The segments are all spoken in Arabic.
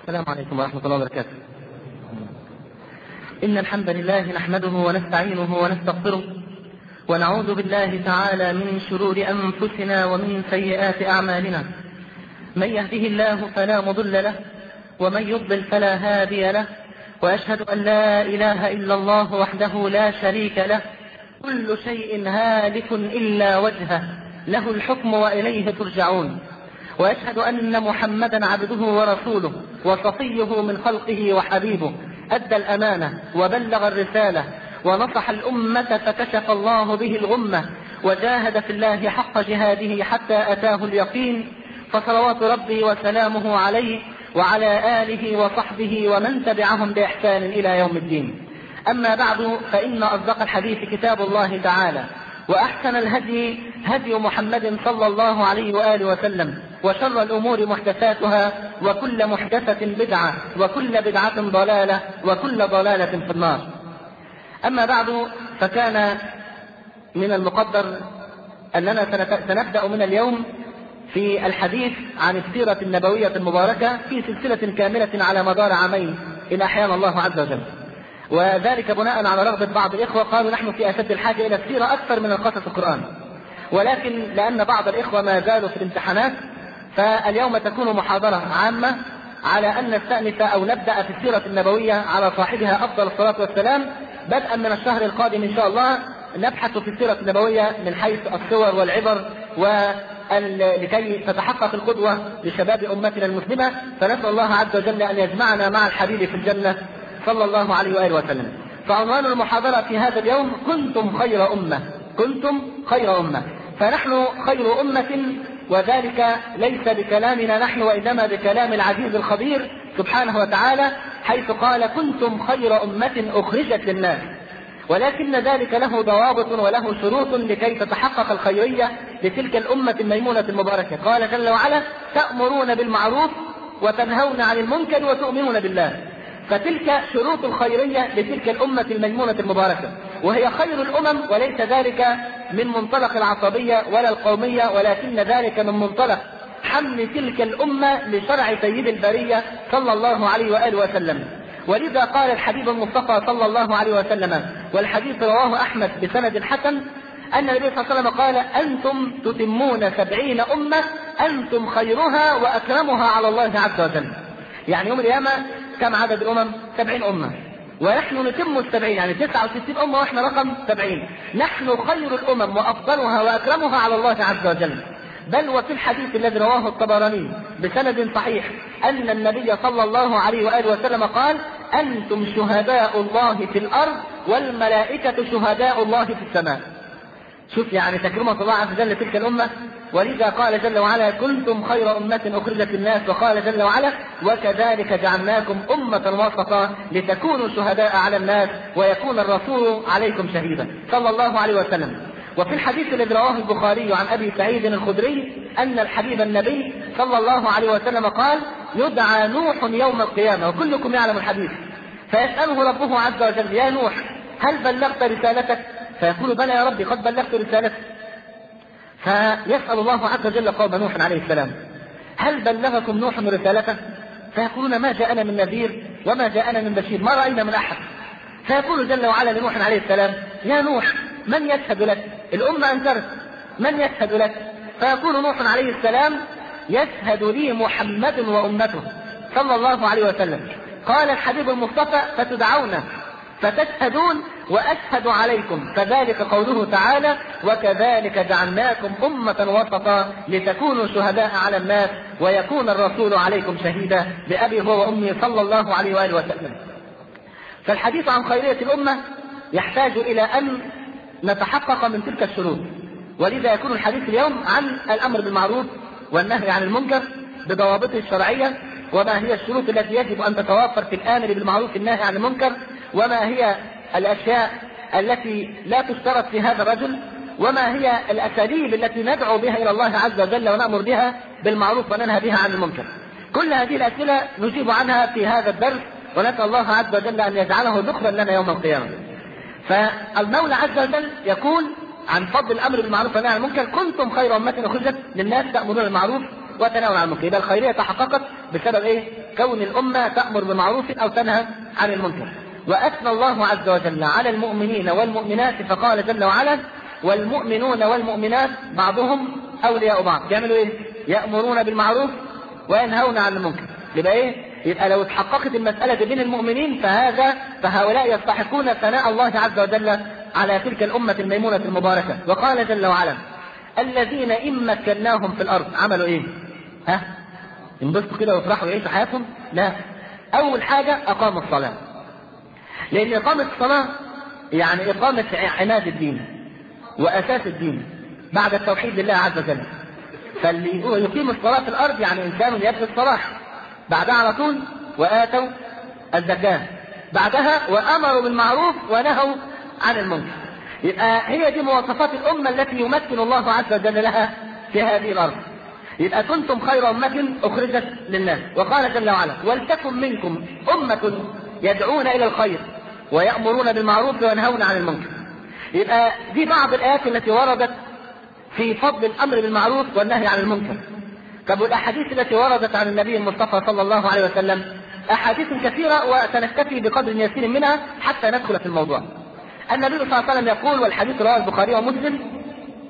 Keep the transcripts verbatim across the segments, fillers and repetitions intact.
السلام عليكم ورحمة الله وبركاته. إن الحمد لله نحمده ونستعينه ونستغفره ونعوذ بالله تعالى من شرور أنفسنا ومن سيئات أعمالنا. من يهده الله فلا مضل له ومن يضلل فلا هادي له، وأشهد أن لا إله إلا الله وحده لا شريك له، كل شيء هالك إلا وجهه، له الحكم وإليه ترجعون. وأشهد أن محمدا عبده ورسوله وصفيه من خلقه وحبيبه، أدى الأمانة وبلغ الرسالة ونصح الأمة فكشف الله به الغمة، وجاهد في الله حق جهاده حتى أتاه اليقين، فصلوات ربي وسلامه عليه وعلى آله وصحبه ومن تبعهم بإحسان إلى يوم الدين. أما بعد، فإن أصدق الحديث كتاب الله تعالى، وأحسن الهدي هدي محمد صلى الله عليه وآله وسلم، وشر الأمور محدثاتها، وكل محدثة بدعة، وكل بدعة ضلالة، وكل ضلالة في النار. أما بعد، فكان من المقدر أننا سنبدأ من اليوم في الحديث عن السيرة النبوية المباركة في سلسلة كاملة على مدار عامين إن أحيانا الله عز وجل، وذلك بناء على رغبة بعض الإخوة، قالوا نحن في أشد الحاجة إلى السيرة أكثر من القصص القرآن، ولكن لأن بعض الإخوة ما زالوا في الامتحانات، فاليوم تكون محاضرة عامة على أن نستأنف أو نبدأ في السيرة النبوية على صاحبها أفضل الصلاة والسلام بدءا من الشهر القادم إن شاء الله. نبحث في السيرة النبوية من حيث الصور والعبر، ولكي تتحقق القدوة لشباب أمتنا المسلمة، فنسأل الله عز وجل أن يجمعنا مع الحبيب في الجنة صلى الله عليه وآله وسلم. فعنوان المحاضرة في هذا اليوم: كنتم خير أمة. كنتم خير أمة، فنحن خير أمة، وذلك ليس بكلامنا نحن، وإنما بكلام العزيز الخبير سبحانه وتعالى، حيث قال: كنتم خير أمة أخرجت للناس. ولكن ذلك له ضوابط وله شروط لكي تتحقق الخيرية لتلك الأمة الميمونة المباركة. قال جل وعلا: تأمرون بالمعروف وتنهون عن المنكر وتؤمنون بالله. فتلك شروط الخيرية لتلك الأمة الميمونة المباركة، وهي خير الأمم، وليس ذلك من منطلق العصبية ولا القومية، ولكن ذلك من منطلق حمل تلك الأمة لشرع سيد البرية صلى الله عليه وآله وسلم. ولذا قال الحبيب المصطفى صلى الله عليه وسلم، والحديث رواه أحمد بسند حسن، أن النبي صلى الله عليه وسلم قال: أنتم تتمون سبعين أمة، أنتم خيرها وأكرمها على الله عز وجل. يعني يوم القيامة كم عدد الأمم؟ سبعين أمة، ونحن نتم السبعين، يعني تسعة وستين أمة وإحنا رقم سبعين. نحن خير الأمم وأفضلها وأكرمها على الله عز وجل. بل وفي الحديث الذي رواه الطبراني بسند صحيح أن النبي صلى الله عليه وآله وسلم قال: أنتم شهداء الله في الأرض والملائكة شهداء الله في السماء. شوف يعني تكرمة الله عز وجل تلك الأمة. ولذا قال جل وعلا: كنتم خير أمة أخرجت للناس. وقال جل وعلا: وكذلك جعلناكم أمة وسطا لتكونوا شهداء على الناس ويكون الرسول عليكم شهيدا، صلى الله عليه وسلم. وفي الحديث الذي رواه البخاري عن أبي سعيد الخدري أن الحبيب النبي صلى الله عليه وسلم قال: يدعى نوح يوم القيامة، وكلكم يعلم الحديث، فيسأله ربه عز وجل: يا نوح، هل بلغت رسالتك؟ فيقول: بلى يا ربي، قد بلغت رسالتك. فيسأل الله عز وجل قوم نوح عليه السلام: هل بلغكم نوح رسالته؟ فيقولون: ما جاءنا من نذير وما جاءنا من بشير، ما رأينا من أحد. فيقول جل وعلا لنوح عليه السلام: يا نوح، من يشهد لك؟ الأمة أنكرت، من يشهد لك؟ فيقول نوح عليه السلام: يشهد لي محمد وأمته صلى الله عليه وسلم. قال الحبيب المصطفى: فتدعون فتشهدون وأشهد عليكم، فذلك قوله تعالى: وكذلك جعلناكم أمة وسطا لتكونوا شهداء على الناس ويكون الرسول عليكم شهيدا، بأبي هو وأمي صلى الله عليه وآله وسلم. فالحديث عن خيرية الأمة يحتاج إلى أن نتحقق من تلك الشروط، ولذا يكون الحديث اليوم عن الأمر بالمعروف والنهي عن المنكر بضوابطه الشرعية، وما هي الشروط التي يجب أن تتوفر في الآمر بالمعروف والنهي عن المنكر، وما هي الأشياء التي لا تشترط في هذا الرجل، وما هي الأساليب التي ندعو بها إلى الله عز وجل ونأمر بها بالمعروف وننهى بها عن المنكر. كل هذه الأسئلة نجيب عنها في هذا الدرس، ونسأل الله عز وجل أن يجعله ذخرا لنا يوم القيامة. فالمولى عز وجل يقول عن فضل الأمر بالمعروف والنهي عن المنكر: كنتم خير أمة أخرجت للناس تأمرون بالمعروف وتنهون عن المنكر. يبقى الخيرية تحققت بسبب ايه؟ كون الامة تأمر بمعروف او تنهى عن المنكر. واثنى الله عز وجل على المؤمنين والمؤمنات فقال جل وعلا: والمؤمنون والمؤمنات بعضهم اولياء بعض. بيعملوا ايه؟ يأمرون بالمعروف وينهون عن المنكر. يبقى ايه؟ يبقى لو اتحققت المسألة بين المؤمنين فهذا فهؤلاء يستحقون ثناء الله عز وجل على تلك الأمة الميمونة المباركة. وقال جل وعلا: الذين إن مكناهم في الأرض عملوا إيه؟ ها؟ ينبسطوا كده ويفرحوا ويعيشوا حياتهم؟ لا. أول حاجة أقاموا الصلاة، لأن إقامة الصلاة يعني إقامة عماد الدين وأساس الدين بعد التوحيد لله عز وجل. فاللي يقيم الصلاة في الأرض يعني إنسان يبذل الصلاح. بعدها على طول وآتوا الزكاة، بعدها وأمروا بالمعروف ونهوا عن المنكر. يبقى هي دي مواصفات الأمة التي يمكن الله عز وجل لها في هذه الأرض. يبقى كنتم خير أمة أخرجت للناس. وقال جل وعلا: ولتكن منكم أمة يدعون إلى الخير ويأمرون بالمعروف وينهون عن المنكر. يبقى دي بعض الآيات التي وردت في فضل الأمر بالمعروف والنهي عن المنكر. طب والأحاديث التي وردت عن النبي المصطفى صلى الله عليه وسلم أحاديث كثيرة، وسنكتفي بقدر يسير منها حتى ندخل في الموضوع. النبي صلى الله عليه وسلم يقول، والحديث رواه البخاري ومسلم: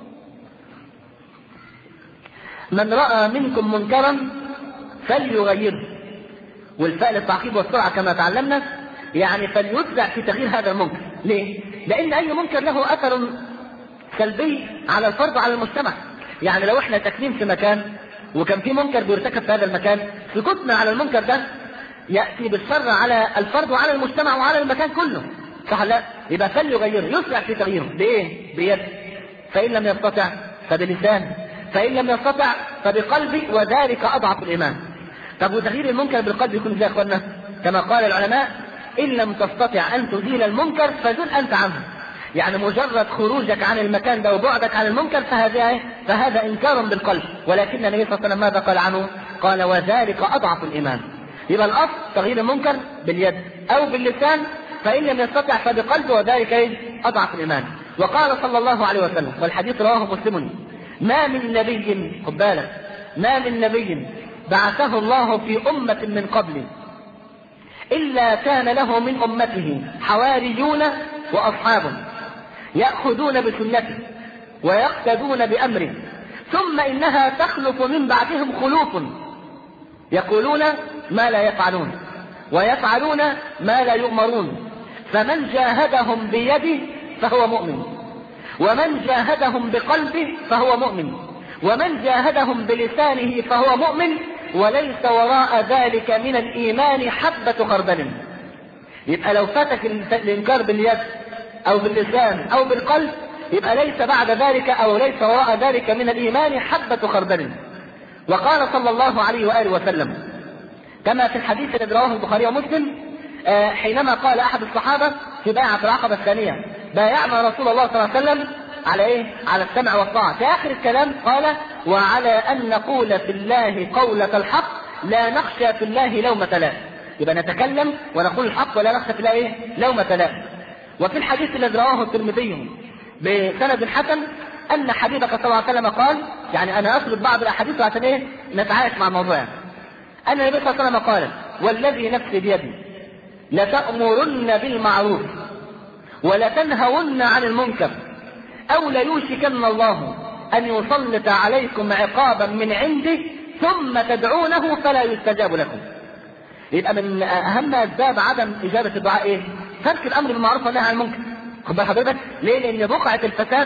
من رأى منكم منكرا فليغيره. والفاء للتعقيب والسرعة كما تعلمنا، يعني فليسرع في تغيير هذا المنكر. ليه؟ لأن أي منكر له أثر سلبي على الفرد وعلى المجتمع. يعني لو احنا ساكنين في مكان وكان في منكر بيرتكب في هذا المكان، سكوتنا على المنكر ده يأتي بالشر على الفرد وعلى المجتمع وعلى المكان كله، صح لا؟ يبقى فليغيره، يسرع في تغييره. بإيه؟ بيد. فإن لم يستطع فبلسان، فإن لم يستطع فبقلبه، وذلك أضعف الإيمان. طب وتغيير المنكر بالقلب يكون ازاي يا اخوانا؟ كما قال العلماء: إن لم تستطع أن تزيل المنكر فزل أنت عنه. يعني مجرد خروجك عن المكان ده وبعدك عن المنكر فهذا فهذا إنكار بالقلب. ولكن النبي صلى الله عليه وسلم ماذا قال عنه؟ قال: وذلك أضعف الإيمان. يبقى الأصل تغيير المنكر باليد أو باللسان، فإن لم يستطع فبقلب، وذلك إيه؟ أضعف الإيمان. وقال صلى الله عليه وسلم، والحديث رواه مسلم: ما من نبي، خد بالك، ما من نبي بعثه الله في أمة من قبل إلا كان له من أمته حواريون وأصحاب يأخذون بسنته ويقتدون بأمره، ثم إنها تخلف من بعدهم خلوف يقولون ما لا يفعلون ويفعلون ما لا يؤمرون، فمن جاهدهم بيده فهو مؤمن، ومن جاهدهم بقلبه فهو مؤمن، ومن جاهدهم بلسانه فهو مؤمن، وليس وراء ذلك من الإيمان حبة خردل. يبقى لو فاتك الإنكار باليد أو باللسان أو بالقلب، يبقى ليس بعد ذلك أو ليس وراء ذلك من الإيمان حبة خردل. وقال صلى الله عليه وآله وسلم كما في الحديث الذي رواه البخاري ومسلم، حينما قال أحد الصحابة في بيعة العقبة الثانية: بايعنا رسول الله صلى الله عليه وسلم على إيه؟ على السمع والطاعة. في آخر الكلام قال: وعلى أن نقول في الله قولة الحق لا نخشى في الله لومة لائم. يبقى نتكلم ونقول الحق ولا نخشى في الله إيه؟ لومة لائم. وفي الحديث الذي رواه الترمذي بسند حسن أن حبيبك صلى الله عليه وسلم قال، يعني أنا أسرد بعض الأحاديث عشان إيه؟ نتعايش مع الموضوع. يعني أن النبي صلى الله عليه وسلم قال: والذي نفسي بيدي لتأمرن بالمعروف ولتنهون عن المنكر، أو ليوشكن الله أن يسلط عليكم عقابا من عنده ثم تدعونه فلا يستجاب لكم. يبقى من أهم أسباب عدم إجابة الدعاء إيه؟ ترك الأمر بالمعروف والنهي عن المنكر. خد بال حضرتك ليه؟ لأن بقعة الفساد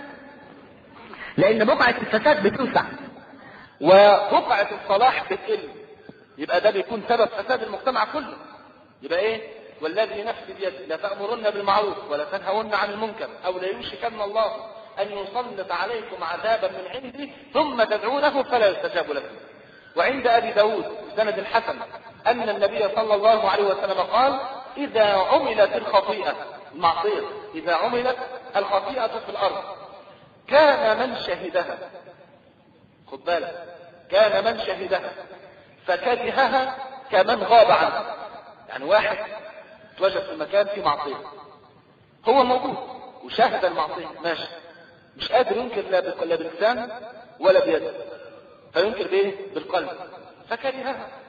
لأن بقعة الفساد بتوسع وبقعة الصلاح بتقل. يبقى ده بيكون سبب فساد المجتمع كله. يبقى إيه؟ والذي نفسي بيده لتأمرن بالمعروف ولا تنهون عن المنكر، أو ليوشكن الله أن يسلط عليكم عذابا من عنده ثم تدعونه فلا يستجاب لكم. وعند أبي داود بسند الحسن أن النبي صلى الله عليه وسلم قال: إذا عملت الخطيئة المعصية إذا عملت الخطيئة في الأرض كان من شهدها، خد بالك، كان من شهدها فكرهها كمن غاب عنها. يعني واحد توجد في المكان في معصية، هو موجود وشاهد المعصية ماشي، مش قادر ينكر لا بلسان ولا بيده، فينكر بايه؟ بالقلب، فكرهها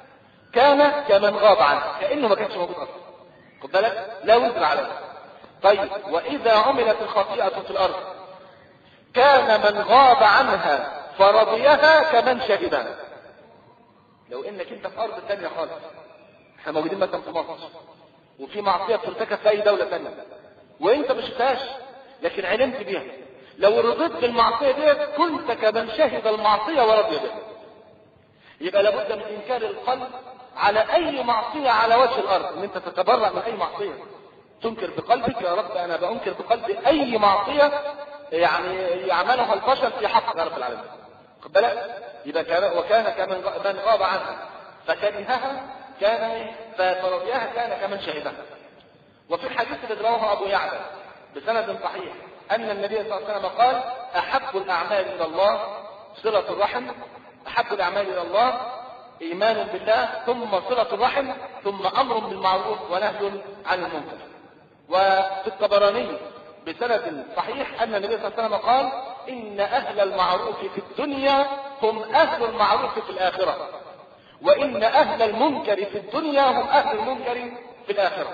كان كمن غاب عنه، كأنه ما كانش موجود أصلا. خد بالك، لا وزر عليه. طيب وإذا عملت الخطيئة في الأرض كان من غاب عنها فرضيها كمن شهدها. لو انك انت في ارض تانية خالص، احنا موجودين مثلا في مصر وفي معصية بترتكب في اي دولة تانية وانت مش شفتهاش لكن علمت بيها، لو رضيت بالمعصية ديت كنت كمن شهد المعصية ورضي بها. يبقى لابد من انكار القلب على اي معصية على وجه الارض، ان انت تتبرأ من اي معصية، تنكر بقلبك يا رب انا بانكر بقلبي اي معصية يعني يعملها البشر في حق رب العالمين. خد بالك، يبقى كان وكان كمن غاب عنها فكرهها كان فرضيها كان كمن شهدها. وفي الحديث الذي رواه ابو يعلى بسند صحيح ان النبي صلى الله عليه وسلم قال احب الاعمال الى الله صلة الرحم، احب الاعمال الى الله ايمان بالله ثم صلة الرحم ثم امر بالمعروف ونهي عن المنكر. وفي الطبراني بسند صحيح ان النبي صلى الله عليه وسلم قال ان اهل المعروف في الدنيا هم اهل المعروف في الاخرة، وان اهل المنكر في الدنيا هم اهل المنكر في الاخرة.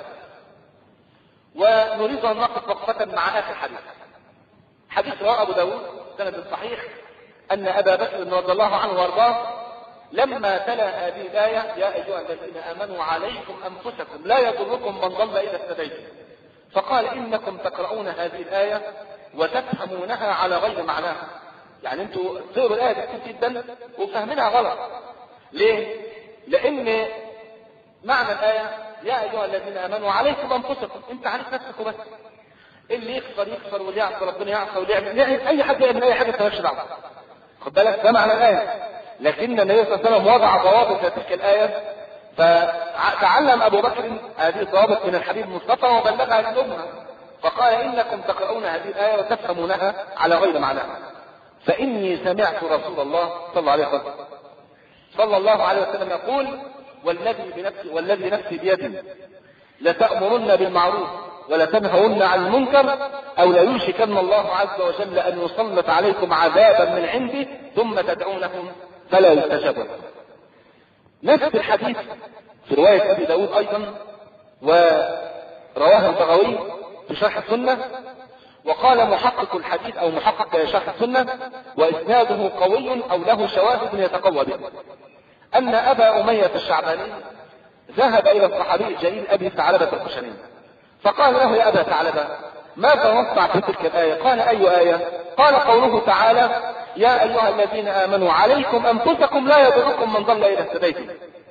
ونريد ان نقف وقفة مع اخر حديث، حديث رواه ابو داود سند صحيح ان ابا بكر رضي الله عنه وارضاه لما تلا هذه الايه يا ايها الذين امنوا عليكم انفسكم لا يضركم من ضل اذا اهتديتم، فقال انكم تقرؤون هذه الايه وتفهمونها على غير معناها. يعني انتوا تقروا الايه كتير جدا وفاهمينها غلط. ليه؟ لان معنى الايه يا ايها الذين امنوا عليكم انفسكم، انت عليك نفسك وبس، اللي يكفر يكفر واللي يعصى ربنا يعصى واللي يعمل اي حد يعمل اي حاجه مالكش دعوه. خد بالك، ده معنى الايه. لكن النبي صلى الله عليه وسلم وضع ضوابط لتلك الايه، فتعلم ابو بكر هذه الضوابط من الحبيب المصطفى وبلغها للامه، فقال انكم تقرؤون هذه الايه وتفهمونها على غير معناها، فاني سمعت رسول الله صلى الله عليه وسلم صلى الله عليه وسلم يقول والذي بنفسي والذي نفسي بيده لتأمرن بالمعروف ولتنهون عن المنكر او ليوشكن الله عز وجل ان يسلط عليكم عذابا من عنده ثم تدعونهم فلا يستجاب لكم. نفس الحديث في رواية ابي داود ايضا ورواه البغوي في شرح السنة، وقال محقق الحديث او محقق شرح السنة واسناده قوي او له شواهد يتقوى به، ان ابا امية الشعباني ذهب الى الصحابي الجليل ابي ثعلبة الخشني فقال له يا ابا ثعلبة ماذا نصنع في تلك الايه؟ قال اي ايه؟ قال قوله تعالى يا ايها الذين امنوا عليكم انفسكم لا يضركم من ضل اذا اهتديتم.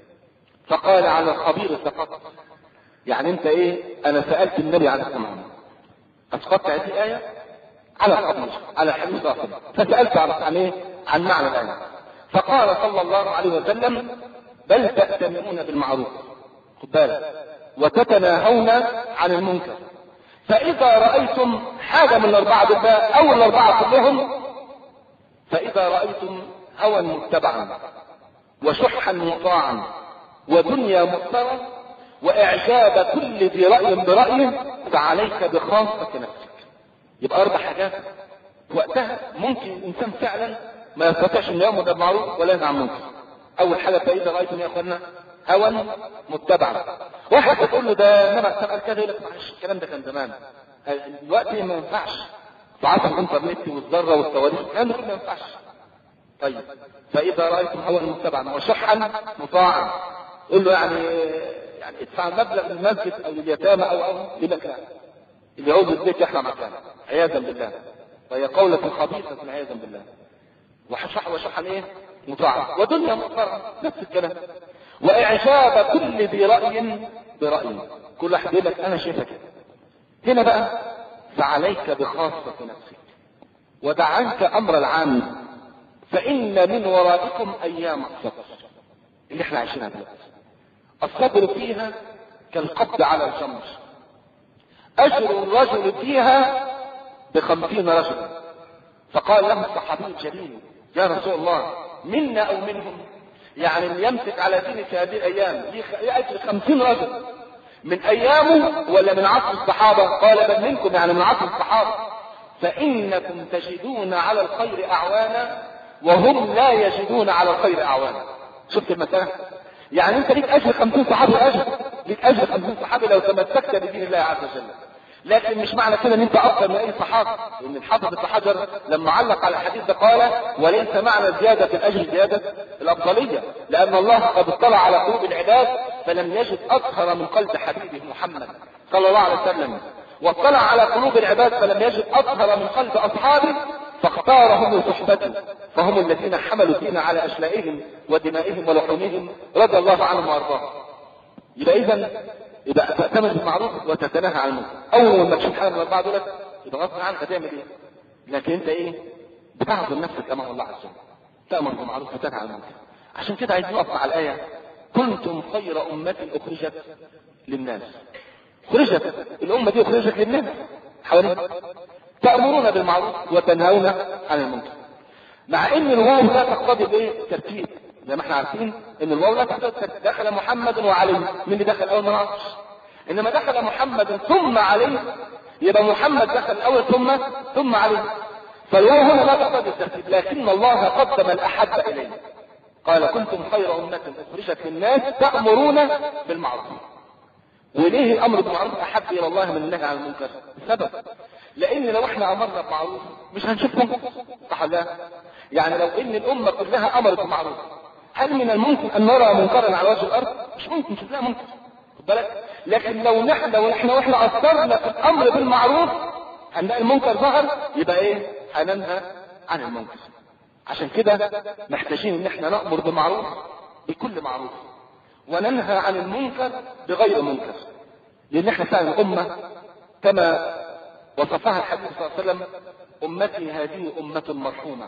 فقال على الخبير سقط، يعني انت ايه؟ انا سالت النبي عليه الصلاه والسلام اسقطت هذه الايه على الخبير على الحديث الاخر، فسالت عن ايه؟ عن معنى الايه. فقال صلى الله عليه وسلم بل تأتمرون بالمعروف، خد بالك، وتتناهون عن المنكر، فإذا رأيتم حاجة من الأربعة بالله أو الأربعة كلهم، فإذا رأيتم هوى متبعا وشحا مطاعا ودنيا مؤثرة وإعجاب كل ذي رأي برأيه فعليك بخاصة نفسك. يبقى أربع حاجات وقتها ممكن الإنسان فعلا ما يستطيعش أن يأمر بالمعروف ولا ينهى عن المنكر. أول حاجة فإذا رأيتم يا أخوانا هوى متبعا. واحد بتقول له ده انما قال كذا يقول لك معلش الكلام ده كان زمان، دلوقتي ما ينفعش، تعاطى الانترنت والذره والصواريخ الكلام ده ما ينفعش. طيب فاذا رايتم هوى متبعا وشحا مطاعا، قول له يعني يعني ادفع مبلغ للمسجد او لليتامى او او يقول لك لا، اللي يعوز البيت يحرم مكانه عياذا بالله، فهي قوله خبيثه عياذا بالله. وشح وشحا ايه؟ مطاعا ودنيا مؤثره، نفس الكلام. واعجاب كل ذي راي برأي، كل واحد يقول لك انا شايفه كده. هنا بقى فعليك بخاصة نفسك ودع عنك امر العام، فان من ورائكم ايام الصبر اللي احنا عايشينها دلوقتي. الصبر فيها كالقبض على الجمر، اجر الرجل فيها بخمسين رجلا. فقال له الصحابي الجليل يا رسول الله منا او منهم؟ يعني اللي يمسك على دينك هذه الايام يأجر خمسين رجل من ايامه ولا من عصر الصحابة؟ قال بل منكم، يعني من عصر الصحابة. فانكم تجدون على الخير اعوانا وهم لا يجدون على الخير اعوانا. شفت المسألة؟ يعني انت ليك اجر خمسين صحابي، اجر ليك اجر خمسين صحابي لو تمسكت بدين الله عز وجل. لكن مش معنى كده ان انت افضل من اي صحابي، لان الحافظ ابن حجر لما علق على الحديث ده قال: وليس معنى زياده الاجر زياده الافضليه، لان الله قد اطلع على قلوب العباد فلم يجد اطهر من قلب حبيبه محمد صلى الله عليه وسلم، واطلع على قلوب العباد فلم يجد اطهر من قلب اصحابه فاختارهم لصحبته، فهم الذين حملوا الدين على اشلائهم ودمائهم ولحومهم رضي الله عنهم وارضاهم. يبقى اذا يبقى تأتمر بالمعروف وتتناهى عن المنكر. اول ما تشوف حاجه من الاربعه دولت يبقى غصب عنك هتعمل ايه؟ لكن انت ايه؟ بتعظم نفسك امام الله عز وجل، تأمر بالمعروف وتنهى عن المنكر. عشان كده عايزين نقف على الايه: كنتم خير امه اخرجت للناس. خرجت الامه دي، اخرجت للناس حوالين تأمرون بالمعروف وتنهون عن المنكر. مع ان الواو لا تقتضي بايه؟ ترتيب، زي ما احنا عارفين ان الواو لا تقتضي الترتيب. دخل محمد وعلي، مين اللي دخل اول؟ ما نعرفش. انما دخل محمد ثم علي، يبقى محمد دخل الاول ثم ثم علي. فالواو هنا لا تقتضي الترتيب، لكن الله قدم الاحب اليه. قال: كنتم خير امه اخرجت للناس تأمرون بالمعروف. وليه الامر بالمعروف احب الى الله من النهي عن المنكر؟ السبب لان لو احنا امرنا بالمعروف مش هنشوف منكر، صح ولا؟ يعني لو ان الامه كلها امرت بالمعروف، هل من الممكن ان نرى منكرا على وجه الارض؟ مش ممكن نشوف لها منكر، خد بالك. لكن لو نحن لو احنا واحنا اثرنا في الامر بالمعروف هنلاقي المنكر ظهر، يبقى ايه؟ هننهى عن المنكر. عشان كده محتاجين ان احنا نامر بالمعروف بكل معروف وننهى عن المنكر بغير منكر، لان احنا فعلا الامه كما وصفها الحبيب صلى الله عليه وسلم: امتي هذه امه مرحومه،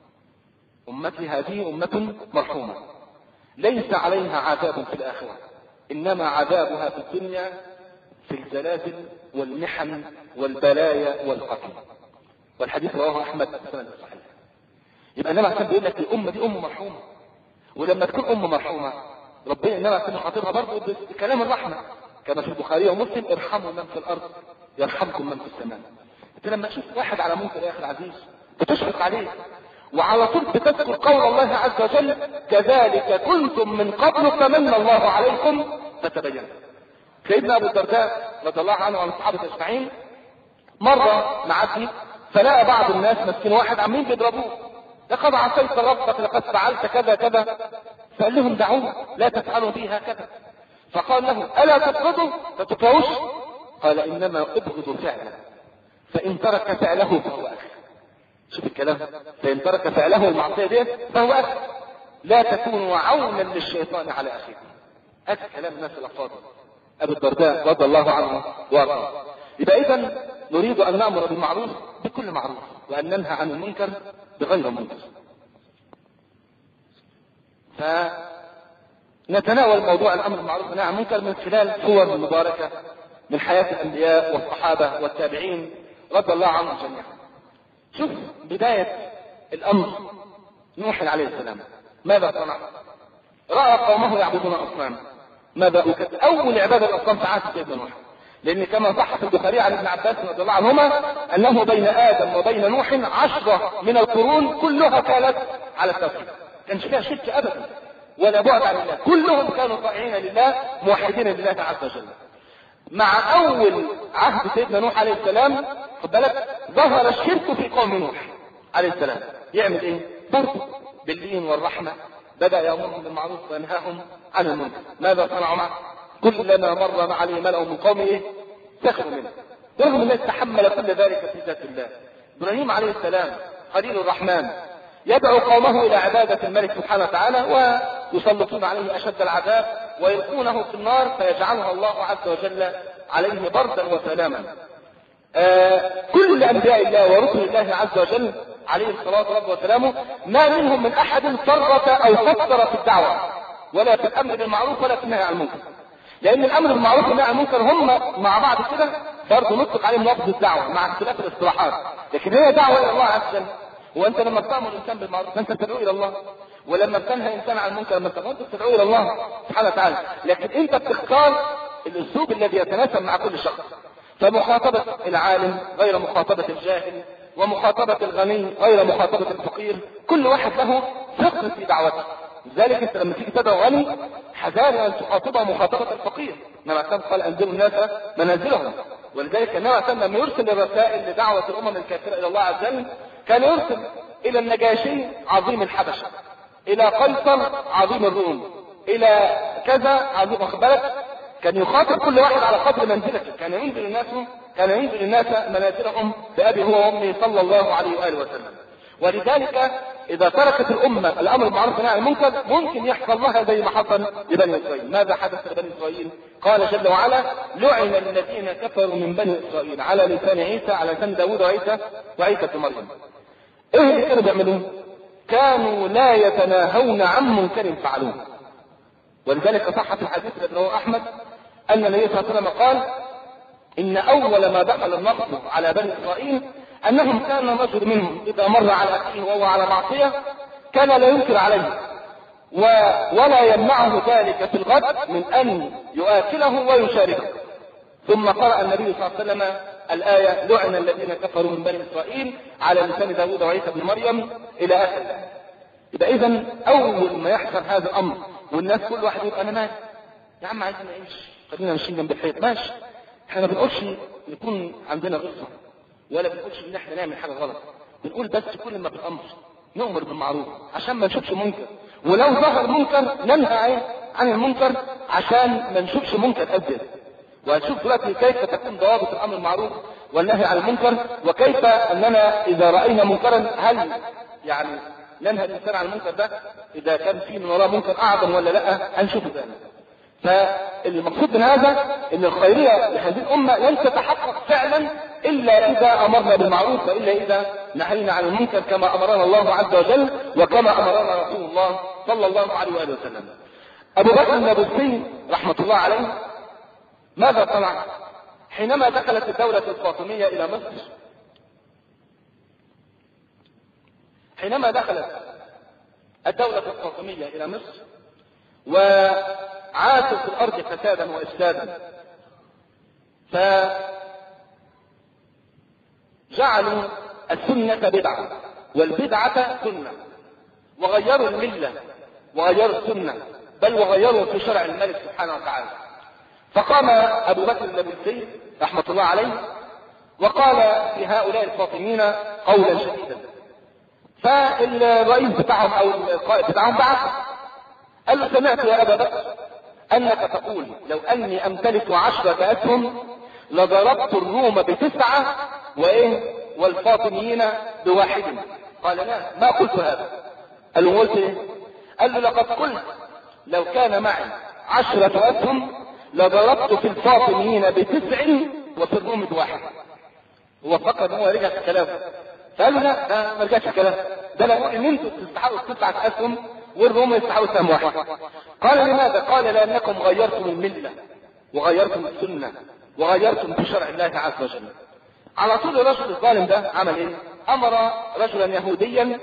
امتي هذه امه مرحومه ليس عليها عذاب في الاخره، انما عذابها في الدنيا في الزلازل والمحن والبلايا والقتل. والحديث رواه احمد في السند الصحيح. يبقى النبي عليه بيقول لك الامه دي ام مرحومه، ولما تكون ام مرحومه ربنا النبي عليه خاطبها برضه بكلام الرحمه، كما في البخاري ومسلم: ارحموا من في الارض يرحمكم من في السماء. انت لما تشوف واحد على منكر يا اخي العزيز بتشفق عليه، وعلى طول بتذكر قول الله عز وجل: كذلك كنتم من قبل فمن الله عليكم فتبينوا. سيدنا ابو الدرداء رضي الله عنه وعن الصحابه اجمعين مره معدي فلقى بعض الناس مسكين واحد عمالين بيضربوه: لقد عصيت ربك، لقد فعلت كذا كذا. فقال لهم: دعوه، لا تفعلوا بي هكذا. فقال له: الا تبغضوا؟ ما تكرهوش؟ قال: انما ابغض فعله، فان ترك فعله فهو اخي. شوف الكلام، فان ترك فعله المعصيه دي فهو اخي. لا تكونوا عونا للشيطان على اخيكم. هذا كلام الناس الافاضل ابو الدرداء رضي الله عنه وارضاه. يبقى اذا نريد ان نامر بالمعروف بكل معروف وان ننهى عن المنكر بغير منكر. فنتناول موضوع الامر بالمعروف والنهي عن المنكر من خلال صور مباركه من حياه الانبياء والصحابه والتابعين رضي الله عنهم جميعا. شوف بدايه الامر: نوح عليه السلام ماذا صنع؟ راى قومه يعبدون اصنام. ماذا؟ وكانت اول عباده الاصنام في عهد سيدنا نوح، لان كما صح في البخاري عن ابن عباس رضي الله عنهما انه بين ادم وبين نوح عشره من القرون كلها كانت على التوحيد، كانش فيها شرك ابدا ولا بعد عن الله، كلهم كانوا طائعين لله موحدين لله عز وجل. مع اول عهد سيدنا نوح عليه السلام خد بالك ظهر الشرك في قوم نوح عليه السلام. يعمل ايه؟ برضه باللين والرحمه بدأ يأمرهم بالمعروف وينهاهم عن المنكر. ماذا صنعوا معه؟ كلما مر مع عليه ملأ من قومه سخروا منه، رغم الناس تحمل كل ذلك في ذات الله. ابراهيم عليه السلام خليل الرحمن يدعو قومه الى عبادة الملك سبحانه وتعالى ويسلطون عليه اشد العذاب ويلقونه في النار فيجعلها الله عز وجل عليه بردا وسلاما. آه كل انبياء الله ورسل الله عز وجل عليه الصلاة والسلام ما منهم من احد فرط او قصر في الدعوة ولا في الامر بالمعروف ولا في النهي عن المنكر، لان الامر بالمعروف والنهي عن المنكر هم مع بعض كده برضه نطلق عليهم لفظ الدعوه مع اختلاف الاصطلاحات، لكن هي دعوه الى الله عز وجل. وانت لما بتامر الانسان بالمعروف فانت تدعو الى الله، ولما بتنهى الانسان عن المنكر لما انت تدعو الى الله سبحانه وتعالى، لكن انت بتختار الاسلوب الذي يتناسب مع كل شخص. فمخاطبه العالم غير مخاطبه الجاهل، ومخاطبه الغني غير مخاطبه الفقير، كل واحد له فقه في دعوته. لذلك انت لما تيجي تدعو غني حذار ان تخاطبها مخاطبه الفقير. النبي عليه قال انزلوا الناس منازلهم. ولذلك النبي عليه لما يرسل الرسائل لدعوه الامم الكافره الى الله عز وجل كان يرسل الى النجاشي عظيم الحبشه، الى قيصر عظيم الروم، الى كذا عظيم، واخد بالك؟ كان يخاطب كل واحد على قدر منزلته، كان ينزل الناس كان ينزل الناس منازلهم بأبي هو وأمي صلى الله عليه وآله وسلم. ولذلك إذا تركت الأمة الأمر بالمعروف والنهي عن المنكر ممكن يحصل لها زي ما حصل لبني إسرائيل. ماذا حدث لبني إسرائيل؟ قال جل وعلا: لعن الذين كفروا من بني إسرائيل على لسان عيسى على لسان داوود وعيسى وعيسى بن مريم. إيه اللي كانوا بيعملون؟ كانوا لا يتناهون عن منكر فعلوه. ولذلك صح في الحديث الذي رواه أحمد أن النبي صلى الله عليه وسلم قال: إن أول ما دخل النصر على بني إسرائيل أنهم كان رجل منهم إذا مر على أخيه وهو على معصية كان لا ينكر عليه و... ولا يمنعه ذلك في الغد من أن يؤكله ويشاركه. ثم قرأ النبي صلى الله عليه وسلم الآية: لعن الذين كفروا من بني إسرائيل على لسان داوود وعيسى بن مريم إلى آخر الآية. يبقى إذا أول ما يحصل هذا الأمر والناس كل واحد يقول أنا مالي يا عم عايزين نعيش، خلينا ماشيين جنب الحيط، ماشي. احنا ما بنقولش يكون عندنا غلطه ولا بنقولش ان احنا نعمل حاجه غلط، بنقول بس كل ما بالامر نؤمر بالمعروف عشان ما نشوفش منكر، ولو ظهر منكر ننهى عن المنكر عشان ما نشوفش منكر ابدا. وهنشوف دلوقتي كيف تكون ضوابط الامر بالمعروف والنهي عن المنكر، وكيف اننا اذا راينا منكرا هل يعني ننهى الانسان عن المنكر ده اذا كان في من وراه منكر اعظم ولا لا، هنشوفه ذلك. فالمقصود من هذا ان الخيريه لهذه الامه لن تتحقق فعلا الا اذا امرنا بالمعروف والا اذا نهينا عن المنكر كما امرنا الله عز وجل وكما امرنا رسول الله صلى الله عليه واله وسلم. ابو بكر النابلسي رحمه الله عليه ماذا صنع حينما دخلت الدوله الفاطميه الى مصر؟ حينما دخلت الدوله الفاطميه الى مصر وعاشوا في الارض فسادا وافسادا، فجعلوا السنه بدعه والبدعه سنه، وغيروا المله وغيروا السنه، بل وغيروا في شرع الملك سبحانه وتعالى. فقام ابو بكر النابلسي رحمه الله عليه وقال في هؤلاء الفاطميين قولا شديدا، فالرئيس بتاعهم او القائد بتاعهم بعث قال له: سمعت يا ابا بكر انك تقول لو اني امتلك عشرة اسهم لضربت الروم بتسعة وايه والفاطميين بواحد. قال: لا، ما قلت هذا. قال له: قلت ايه؟ قال له: لقد قلت لو كان معي عشرة اسهم لضربت في الفاطميين بتسع وفي الروم بواحد. هو فكر ان هو رجع في كلامه، فقال له: لا، ده ما رجعش كلام، ده انا بقول ان انتوا تستحقوا تسعة اسهم والروم يستحقوا سهم واحد. قال: لماذا؟ قال: لانكم غيرتم المله وغيرتم السنه وغيرتم في شرع الله عز وجل. على طول الرجل الظالم ده عمل ايه؟ امر رجلا يهوديا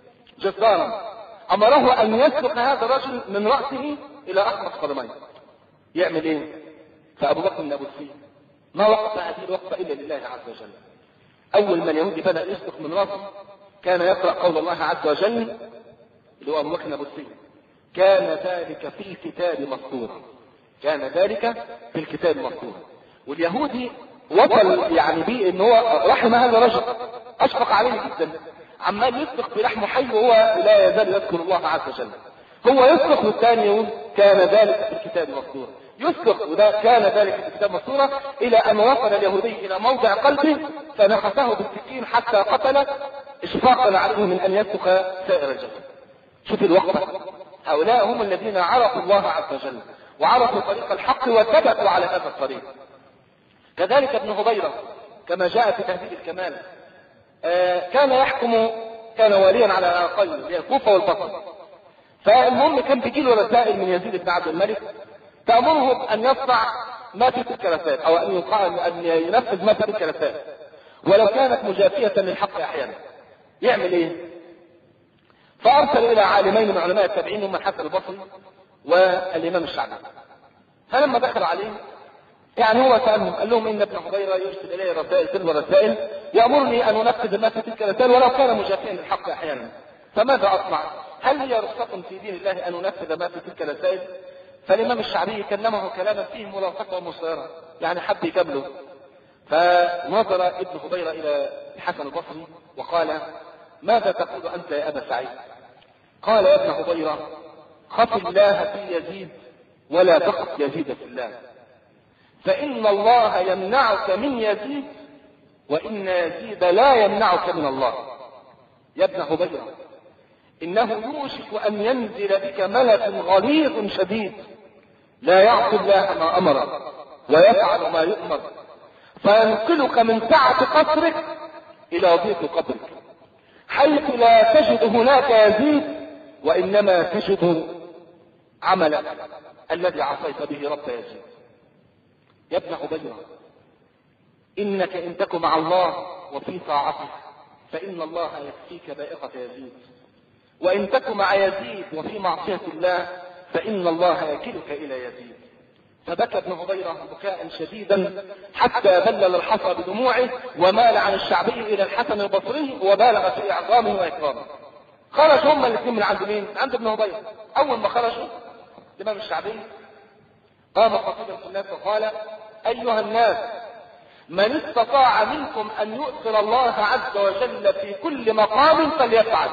جزارا امره ان يسلق هذا الرجل من راسه الى احمق قدميه. يعمل ايه؟ فابو بكر النابلسي ما وقف هذه الوقفه الا لله عز وجل. اول ما اليهودي بدا يسلق من راسه كان يقرا قول الله عز وجل اللي هو ابو بكر النابلسي: كان ذلك في الكتاب مسطورا. كان ذلك في الكتاب مسطورا. واليهودي وصل يعني بيه ان هو رحم هذا الرجل، اشفق عليه جدا، عمال يسلق بلحمه حي وهو لا يزال يذكر الله عز وجل. هو يسلق والثاني يقول: كان ذلك في الكتاب مسطورا. يسلق وده كان ذلك في الكتاب مسطورا، الى ان وصل اليهودي الى موضع قلبه فنخسه بالسكين حتى قتله اشفاقا عليه من ان يسلق سائر الجسد. شوف الوقفه، هؤلاء هم الذين عرفوا الله عز وجل وعرفوا طريق الحق وثبتوا على هذا الطريق. كذلك ابن هبيرة كما جاء في تهذيب الكمال آه كان يحكم، كان واليا على العراقين اللي هي الكوفه والبصره. فالمهم كان بيجيله رسائل من يزيد بن عبد الملك تأمره أن يصنع ما في تلك الرسائل أو أن أن ينفذ ما في تلك الرسائل ولو كانت مجافية للحق أحيانا. يعمل إيه؟ فأرسل إلى عالمين من علماء التابعين هم الحسن البصري والإمام الشعبي. فلما دخل عليه يعني هو سألهم، قال لهم: إن ابن هبيرة يرسل إلي رسائل تلو الرسائل يأمرني أن أنفذ ما في تلك الرسائل ولو كان مجافيا للحق أحيانا، فماذا أصنع؟ هل هي رخصة في دين الله أن ننفذ ما في تلك الرسائل؟ فالإمام الشعبي كلمه كلاما فيه ملاصقة ومصيرة، يعني حب يكمله. فنظر ابن هبيرة إلى الحسن البصري وقال: ماذا تقول أنت يا أبا سعيد؟ قال يا ابن هبيرة: خف الله في يزيد ولا تخف يزيد في الله، فإن الله يمنعك من يزيد وإن يزيد لا يمنعك من الله. يا ابن هبيرة، إنه يوشك أن ينزل بك ملك غليظ شديد لا يعصي الله ما أمر ويفعل ما يؤمر، فينقلك من سعة قصرك إلى ضيق قبرك، حيث لا تجد هناك يزيد وإنما تجد عملك الذي عصيت به رب يزيد. يا ابن هبيرة، إنك إن تك مع الله وفي طاعته فإن الله يكفيك بائقة يزيد، وإن تك مع يزيد وفي معصية الله فإن الله يكلك إلى يزيد. فبكى ابن هبيرة بكاء شديدا حتى بلل الحصى بدموعه، ومال عن الشعبي إلى الحسن البصري وبالغ في إعظامه وإكرامه. خرج هما الاثنين من عند مين؟ عند ابن هبيرة. أول ما خرجوا الإمام الشعبي قام خطيبا في الناس وقال: أيها الناس، من استطاع منكم أن يؤثر الله عز وجل في كل مقام فليفعل.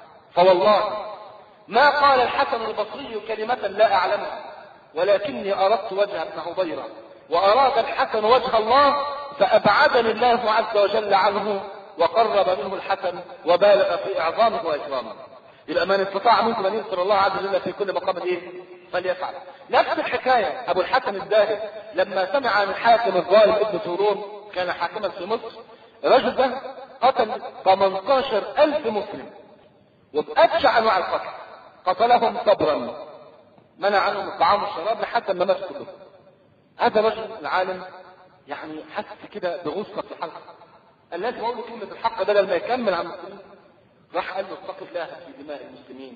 فوالله ما قال الحسن البصري كلمة لا أعلمها، ولكني أردت وجه ابن هبيرة وأراد الحسن وجه الله، فأبعدني الله عز وجل عنه وقرب منه الحسن وبالغ في إعظامه وإكرامه. يبقى من استطاع منكم أن يؤثر الله عز وجل في كل مقام إيه؟ فليفعل. نفس الحكاية أبو الحسن الزاهد لما سمع عن الحاكم الظالم ابن سورون، كان حاكما في مصر، الرجل ده قتل ثمانية عشر ألف مسلم وبأبشع أنواع القتل، قتلهم صبرا، منع عنهم الطعام والشراب لحتى ما ماتوا كلهم. هذا رجل العالم يعني حس كده بغصة في حلقه، قال لازم اقول له كلمة الحق بدل ما يكمل عن المسلمين. راح قال له: اتق الله في دماء المسلمين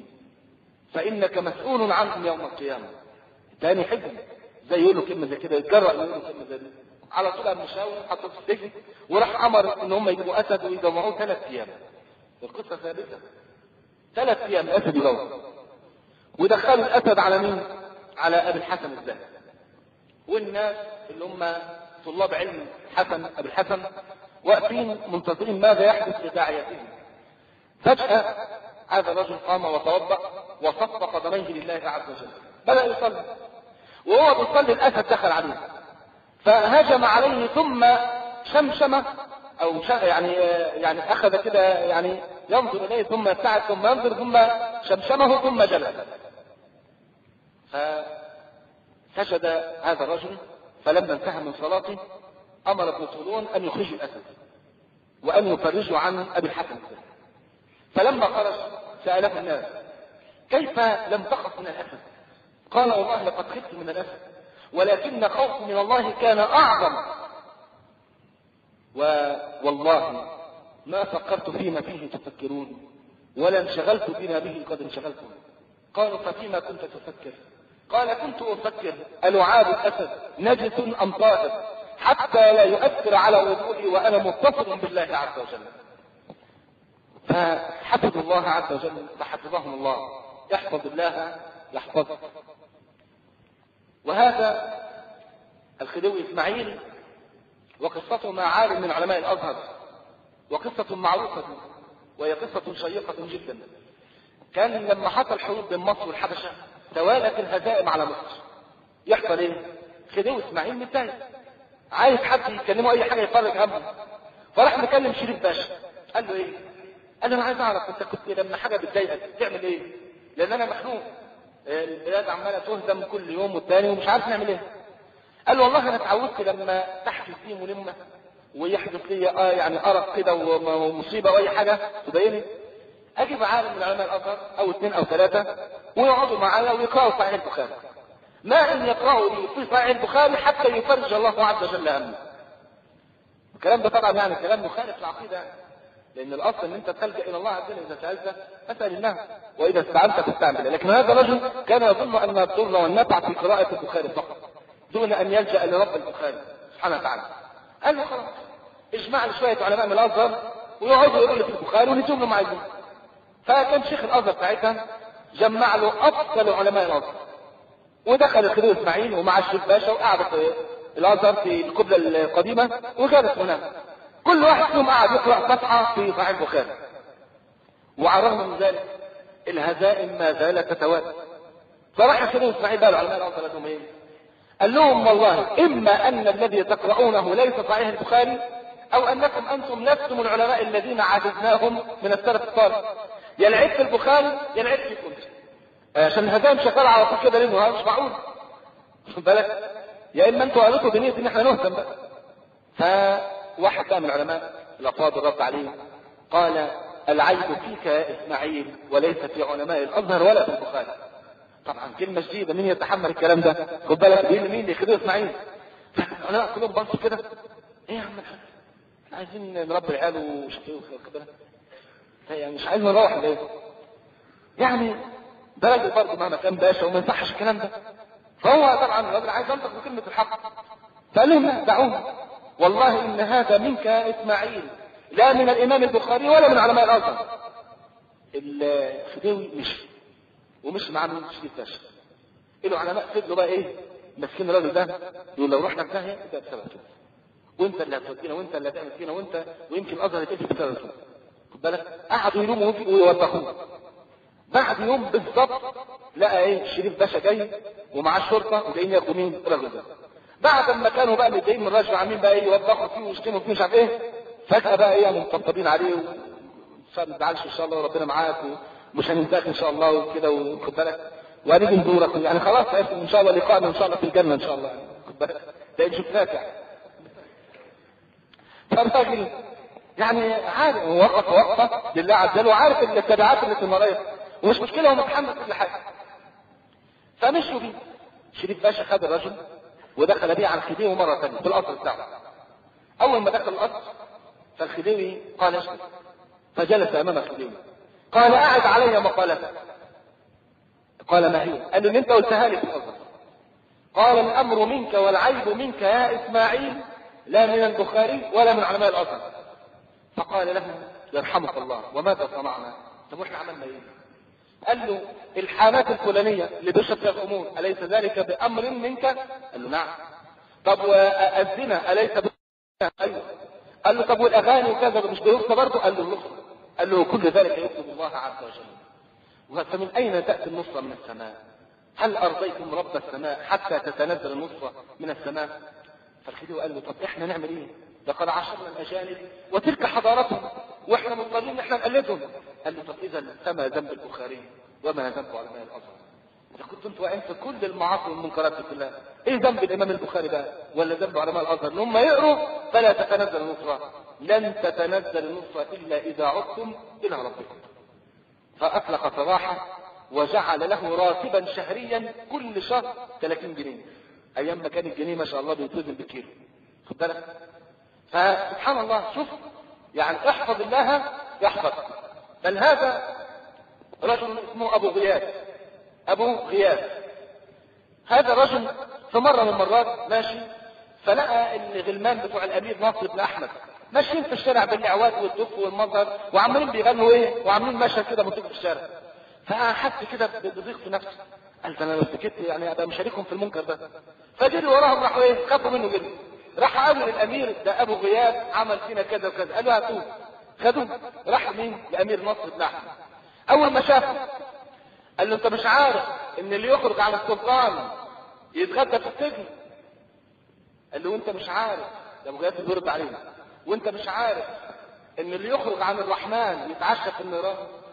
فإنك مسؤول عنهم يوم القيامة. تاني حزن زي يقول له كلمة زي كده، يتجرأ يقول له كلمة زي دي، على طول قام مشاور حطه في السجن، وراح امر ان هم يجيبوا اسد ويجمعوه ثلاث ايام. القصة ثابتة، ثلاث ايام الاسد يدور، ودخلوا الاسد على مين؟ على ابي الحسن الزاهد. والناس اللي هم طلاب علم حسن ابي الحسن واقفين منتظرين ماذا يحدث لداعيتهم. فجأة هذا الرجل قام وتوضأ وصف قدميه لله عز وجل، بدأ يصلي، وهو بيصلي الاسد دخل عليه فهجم عليه، ثم شمشمه او يعني يعني اخذ كده يعني ينظر اليه ثم يبتعد ثم ينظر ثم شمشمه ثم جلس. فسجد هذا الرجل، فلما انتهى من صلاته امر ابن طولون ان يخرج الاسد وان يفرجوا عن ابي الحسن. فلما خرج سأله الناس: كيف لم تخف من الاسد؟ قال: والله لقد خفت من الاسد، ولكن خوفي من الله كان اعظم، والله ما فكرت فيما فيه تفكرون ولا انشغلت بما به قد انشغلتم. قالوا: ففيما كنت تفكر؟ قال: كنت افكر ألعاب الاسد نجس ام طاهر حتى لا يؤثر على وضوئي وانا متصل بالله عز وجل. فحفظوا الله عز وجل فحفظهم الله. يحفظ الله يحفظك. وهذا الخديوي اسماعيل وقصته مع عالم من علماء الازهر، وقصة معروفة وهي قصة شيقة جدا. كان لما حصل حروب بين مصر والحبشة توالت الهزائم على مصر، يحصل ايه؟ خديوي اسماعيل متضايق، عايز حد يكلمه اي حاجة يفرج همه، فراح مكلم شريف باشا. قال له: ايه؟ قال له: انا عايز اعرف انت كنت لما حاجة بتضايقك تعمل ايه؟ لان انا مخنوق، البلاد عمالة تهدم كل يوم والتاني ومش عارف نعمل ايه. قال له: والله انا اتعودت لما تحدث لي ملمة ويحدث لي اه يعني ارق كده ومصيبة او اي حاجة تبيني، اجيب عالم من علماء الازهر او اثنين او ثلاثة ويقعدوا معايا ويقرأوا صحيح البخاري، ما ان يقرأوا في صحيح البخاري حتى يفرج الله عز وجل همه. الكلام ده طبعا يعني كلام مخالف للعقيدة، لان الاصل ان انت تلجأ الى الله عز وجل اذا سألت فاسأل الله واذا استعنت فاستعن. لكن هذا الرجل كان يظن ان الضر والنفع في قراءة البخاري فقط دون ان يلجأ لرب البخاري سبحانه وتعالى. قال له: خلاص اجمع لي شوية علماء من الازهر ويقعدوا يقولوا في البخاري ونديهم له معايزين. فكان شيخ الازهر ساعتها جمع له افضل علماء الازهر، ودخل الخديوي اسماعيل ومع الشيخ باشا وقعد في الازهر في القبله القديمه وجلس هناك. كل واحد فيهم قعد يقرا صفحه في صحيح البخاري، وعلى الرغم من ذلك الهزائم ما زالت تتوالى. فراح الخديوي اسماعيل بقى العلماء الازهر قال لهم ايه؟ قال لهم والله اما ان الذي تقرؤونه ليس صحيح البخاري، او انكم انتم لستم العلماء الذين عجزناهم من السلف الصالح. يا العيب في البخاري يا العيب فيكم، عشان الهزائم شغاله على طول كده لانه مش معقول. خد بالك، يا اما انتوا قالتوا بنيه ان احنا نهتم بقى. فواحد بقى من العلماء الافاضل رد عليه قال العيب فيك يا اسماعيل وليس في علماء الازهر ولا في البخاري. طبعا كلمه شديده، مين يتحمل الكلام ده؟ خد بالك مين مين اللي يخدم اسماعيل؟ العلماء كلهم بصوا كده، ايه يا عم الحاج؟ احنا عايزين نربي العيال وشكله كده، يعني مش عايزين نروح ليه؟ يعني ده راجل برضه مهما كان باشا وما ينفعش الكلام ده. فهو طبعا الراجل عايز ينطق بكلمه الحق، فقال لهم لا دعوهم، والله ان هذا منك يا اسماعيل لا من الامام البخاري ولا من علماء الازهر. الخديوي مشي ومشي معاه من شريف باشا. العلماء فضلوا بقى ايه؟ ماسكين الراجل ده يقول لو رحنا في داهيه ده بسبب كده، وانت اللي هتودينا وانت اللي هتعمل فينا وانت ويمكن الازهر يتقفل بسبب كده. خد بالك، قعدوا يلوموا ويوبخوه. بعد يوم بالظبط لقى ايه؟ شريف باشا جاي ومعاه الشرطه وجايين ياخدوا مين؟ الراجل ده. بعد ما كانوا بقى متضايقين من الراجل عاملين بقى ايه؟ يوبخوا فيه ويشتموا فيه مش عارف ايه، فجاه بقى ايه؟ مطبطبين عليه ما تزعلش ان شاء الله وربنا معاك ومش هننساك ان شاء الله وكده، وخد بالك وهنيجي نزورك يعني خلاص ان شاء الله لقاءنا ان شاء الله في الجنه ان شاء الله، خد بالك ده شفناك يعني. فالراجل يعني عارف وقف وقفه لله عز وجل وعارف التبعات اللي في المرايا ومش مشكله، هو متحمل كل حاجه. فمشوا بيه. شريف باشا خد الرجل ودخل بيه على الخديوي مره ثانيه في القصر بتاعه. اول ما دخل القصر فالخديوي قال اسكت، فجلس امام الخديوي قال اعد علي مقالتك. قال ما هي؟ قال له ان انت قلتها لي في الازهر. قال الامر منك والعيب منك يا اسماعيل لا من البخاري ولا من علماء الازهر. فقال له يرحمك الله وماذا صنعنا؟ طب واحنا عملنا ايه؟ قال له الحالات الفلانيه اللي بيشرب فيها الامور اليس ذلك بامر منك؟ قال له نعم. طب والزنا اليس ب... ايوه. قال له طب والاغاني وكذا مش بيرقص برضه؟ قال له الرقص. قال له كل ذلك يطلب الله عز وجل. فمن اين تاتي النصره من السماء؟ هل ارضيتم رب السماء حتى تتنزل النصره من السماء؟ فالخديوي قال له طب احنا نعمل ايه؟ لقد عاشرنا الاجانب وتلك حضارتهم واحنا مضطرين ان احنا نقلدهم. قال له طب اذا فما ذنب البخاري وما ذنب علماء الازهر؟ اذا كنت انتوا واقعين في كل المعاصي والمنكرات دي كلها، ايه ذنب الامام البخاري بقى ولا ذنب علماء الازهر؟ ان هم يقروا فلا تتنزل النصره. لن تتنزل النصره الا اذا عدتم الى ربكم. فاطلق سراحه وجعل له راتبا شهريا كل شهر ثلاثين جنيه. ايام ما كان الجنيه ما شاء الله بيتوزن بالكيلو. خد بالك؟ فسبحان الله، شوف يعني احفظ الله يحفظك. بل هذا رجل اسمه ابو غياث. ابو غياث هذا رجل في مره من المرات ماشي فلقى الغلمان بتوع الامير ناصر بن احمد ماشيين في الشارع بالاعواد والدف والمظهر وعمالين بيغنوا ايه وعاملين مشهد كده موسيقى في الشارع. فحس كده بضيق في نفسه، قال ده انا لو سكت يعني ابقى مشاركهم في المنكر ده. فجري وراهم راحوا ايه خافوا منه جدا. راح قالوا للامير ده ابو غياث عمل فينا كذا وكذا. قالوا هاتوه. خدوه راح مين؟ لامير نصر بن احمد. اول ما شافه قال له انت مش عارف ان اللي يخرج عن السلطان يتغدى في السجن؟ قال له وانت مش عارف؟ ده ابو غياث بيرد عليه. وانت مش عارف ان اللي يخرج عن الرحمن يتعشى في النيران؟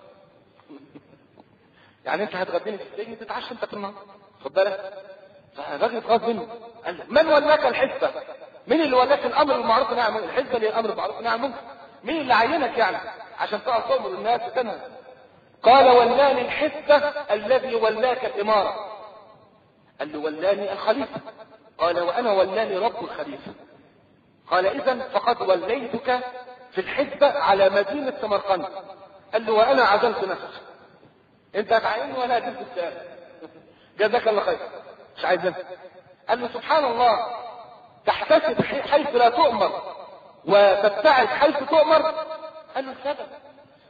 يعني انت هتغديني في السجن تتعشى انت في النار. خد بالك؟ فالراجل اتغاظ منه قال له من ولاك الحزبه؟ مين اللي ولاك الامر بالمعروف والنهي عن المنكر؟ الحزبه اللي الامر بالمعروف والنهي عن المنكر. مين اللي عينك يعني عشان تقف تامر الناس وتنهى؟ قال ولاني الحزبه الذي ولاك الاماره. قال له ولاني الخليفه. قال وانا ولاني رب الخليفه. قال اذا فقد وليتك في الحزبه على مدينه سمرقند. قال له وانا عزلت نفسي. انت هتعيني ولا هتجيب السؤال؟ جزاك الله خير. مش عايز انت. قال له سبحان الله، تحتسب حيث لا تؤمر وتبتعد حيث تؤمر. قال له السبب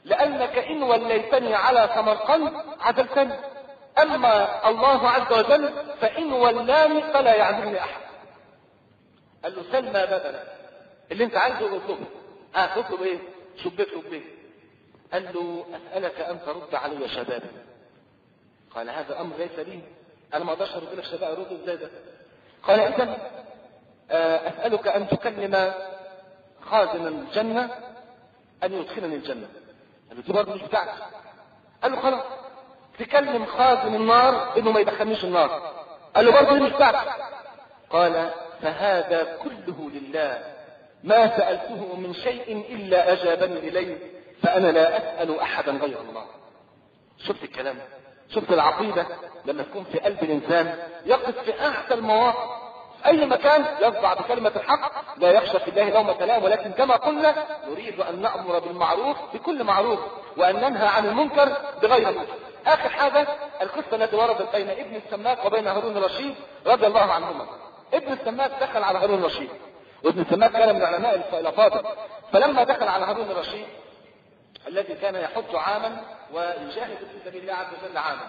لأنك إن وليتني على سمرقند عزلتني، أما الله عز وجل فإن ولاني فلا يعزلني أحد. قال له سل ما بدل اللي انت عايزه اطلبه. اه تطلب ايه؟ شبيك شبيك. قال له أسألك أن ترد علي شبابي. قال هذا أمر ليس لي، أنا ما أقدرش أرد لك شباب، أرد إزاي ده؟ قال إذن أسألك أن تكلم خازن الجنة أن يدخلني الجنة. قال له دي برضه مش بتاعتي. قال له خلاص تكلم خازن النار إنه ما يدخلنيش النار. قال له برضه دي مش بتاعتي. قال فهذا كله لله، ما سألته من شيء إلا أجابني إليه، فأنا لا أسأل أحدا غير الله. شفت الكلام؟ شفت العقيدة لما تكون في قلب الإنسان يقف في أحسن المواقف في أي مكان يصدع بكلمة الحق، لا يخشى في الله لومة لائم، ولكن كما قلنا نريد أن نأمر بالمعروف بكل معروف وأن ننهى عن المنكر بغير منكر. آخر حاجة القصة التي وردت بين ابن السماك وبين هارون الرشيد رضي الله عنهما. ابن السماك دخل على هارون الرشيد، وابن السماك كان من علماء الفاضل، فلما دخل على هارون الرشيد الذي كان يحج عاما ويجاهد في سبيل الله عز وجل عاما،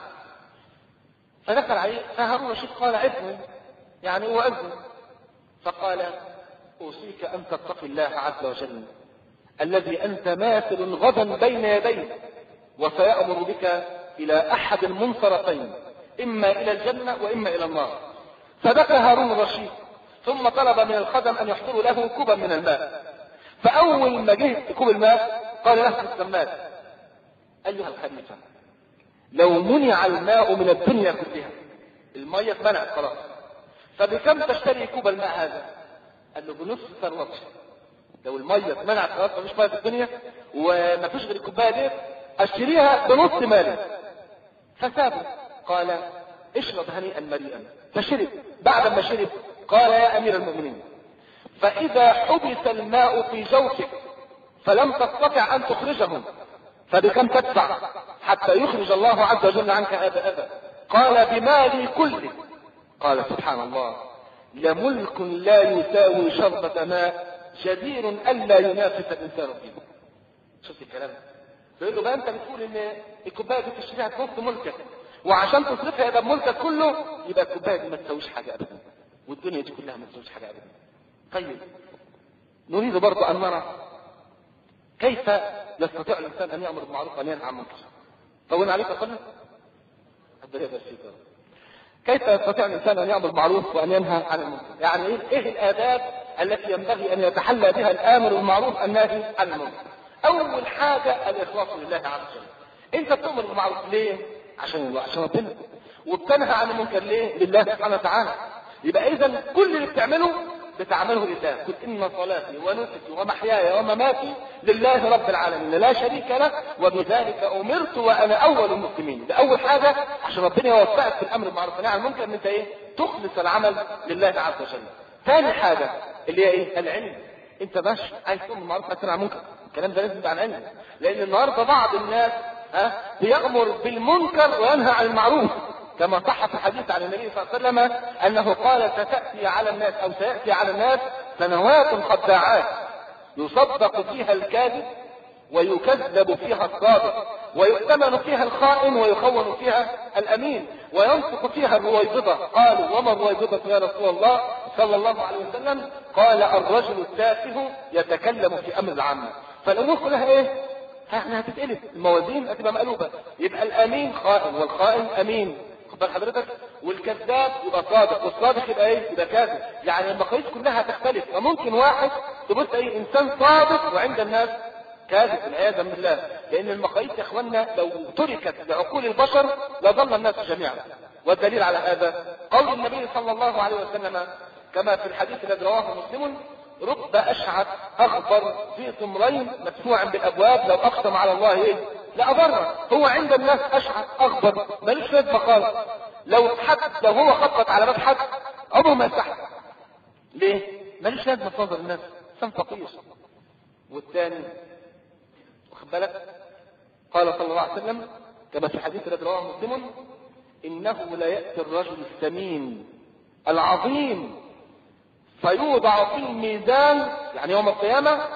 فدخل عليه فهارون الرشيد قال ابن يعني هو أذن، فقال أوصيك أن تتقي الله عز وجل الذي أنت ماثل غدا بين يديه وسيأمر بك إلى أحد المنصرتين، إما إلى الجنة وإما إلى النار. فبكى هارون الرشيد ثم طلب من الخدم أن يحضروا له كوبا من الماء. فأول ما جه كوب الماء قال له السماك أيها الخليفة لو منع الماء من الدنيا كلها، المية اتمنعت خلاص، فبكم تشتري كوب الماء هذا؟ قال له بنصف ثروتي. لو المية اتمنعت خلاص مفيش مية في الدنيا ومفيش غير الكوباية دي اشتريها بنص مالي. فسابه قال اشرب هنيئا مريئا. فشرب. بعد ما شرب قال يا امير المؤمنين فاذا حبس الماء في جوفك فلم تستطع ان تخرجه فبكم تدفع حتى يخرج الله عز وجل عنك هذا اذى؟ قال بمالي كله. قال سبحان الله لملك لا يساوي شربة ماء جدير الا ينافس الانسان فيه. شفت الكلام؟ فيقول له بقى انت بتقول ان الكوبايه دي تشتريها بنص ملكك وعشان تصرفها يبقى بملكك كله، يبقى الكوبايه دي ما تساويش حاجه ابدا والدنيا دي كلها ما تساويش حاجه ابدا. طيب نريد برضه ان نرى كيف يستطيع الانسان ان يامر بالمعروف وان ينهى عن المنكر. طولنا عليك اقول كيف يستطيع الانسان ان يامر بالمعروف وان ينهى عن المنكر؟ يعني ايه, إيه الاداب التي ينبغي ان يتحلى بها الامر بالمعروف الناهي عن المنكر؟ اول حاجه الاخلاص لله عز وجل. انت بتامر بالمعروف ليه؟ عشان عشان ربنا. وبتنهى عن المنكر ليه؟ لله سبحانه وتعالى. يبقى اذا كل اللي بتعمله بتعمله لله. قل ان صلاتي ونسكي ومحياي ومماتي لله رب العالمين لا شريك له وبذلك امرت وانا اول المسلمين. ده اول حاجه عشان ربنا يوفقك في الامر بالمعروف والنهي عن المنكر ان انت ايه؟ تخلص العمل لله عز وجل. ثاني حاجه اللي هي ايه؟ العلم. انت ماشي عايز تؤمر بالمعروف وتنهى عن المنكر، الكلام ده لازم يبقى عن علم. لان النهارده بعض الناس ها بيأمر بالمنكر وينهى عن المعروف، كما صح في حديث عن النبي صلى الله عليه وسلم انه قال ستأتي على الناس او سيأتي على الناس سنوات خداعات يصدق فيها الكاذب ويكذب فيها الصادق ويؤتمن فيها الخائن ويخون فيها الامين وينطق فيها الرويبضة. قالوا وما الرويبضة يا رسول الله صلى الله عليه وسلم؟ قال الرجل التافه يتكلم في امر العامة. فالامور كلها ايه؟ احنا هتتقلب الموازين هتبقى مقلوبة. يبقى الامين خائن والخائن امين، خد بال حضرتك، والكذاب يبقى صادق والصادق يبقى ايه؟ يبقى كاذب. يعني المقاييس كلها هتختلف. فممكن واحد تبص ايه انسان صادق وعند الناس كاذب والعياذا بالله. لان المقاييس يا اخوانا لو تركت لعقول البشر لظل الناس جميعا. والدليل على هذا قول النبي صلى الله عليه وسلم كما في الحديث الذي رواه مسلم رب اشعث اغبر في طمرين مدفوع بالابواب لو اقسم على الله ايه لأضر. هو عند الناس اشعث اغبر مالوش لازمه خالص. لو حد لو هو خبط على باب حد عمره ما يفتح. ليه؟ مالوش لازمه في نظر الناس، انسان فقير. والثاني واخد بالك قال صلى الله عليه وسلم كما في الحديث الذي رواه مسلم انه لا ياتي الرجل السمين العظيم فيوضع في الميزان يعني يوم القيامة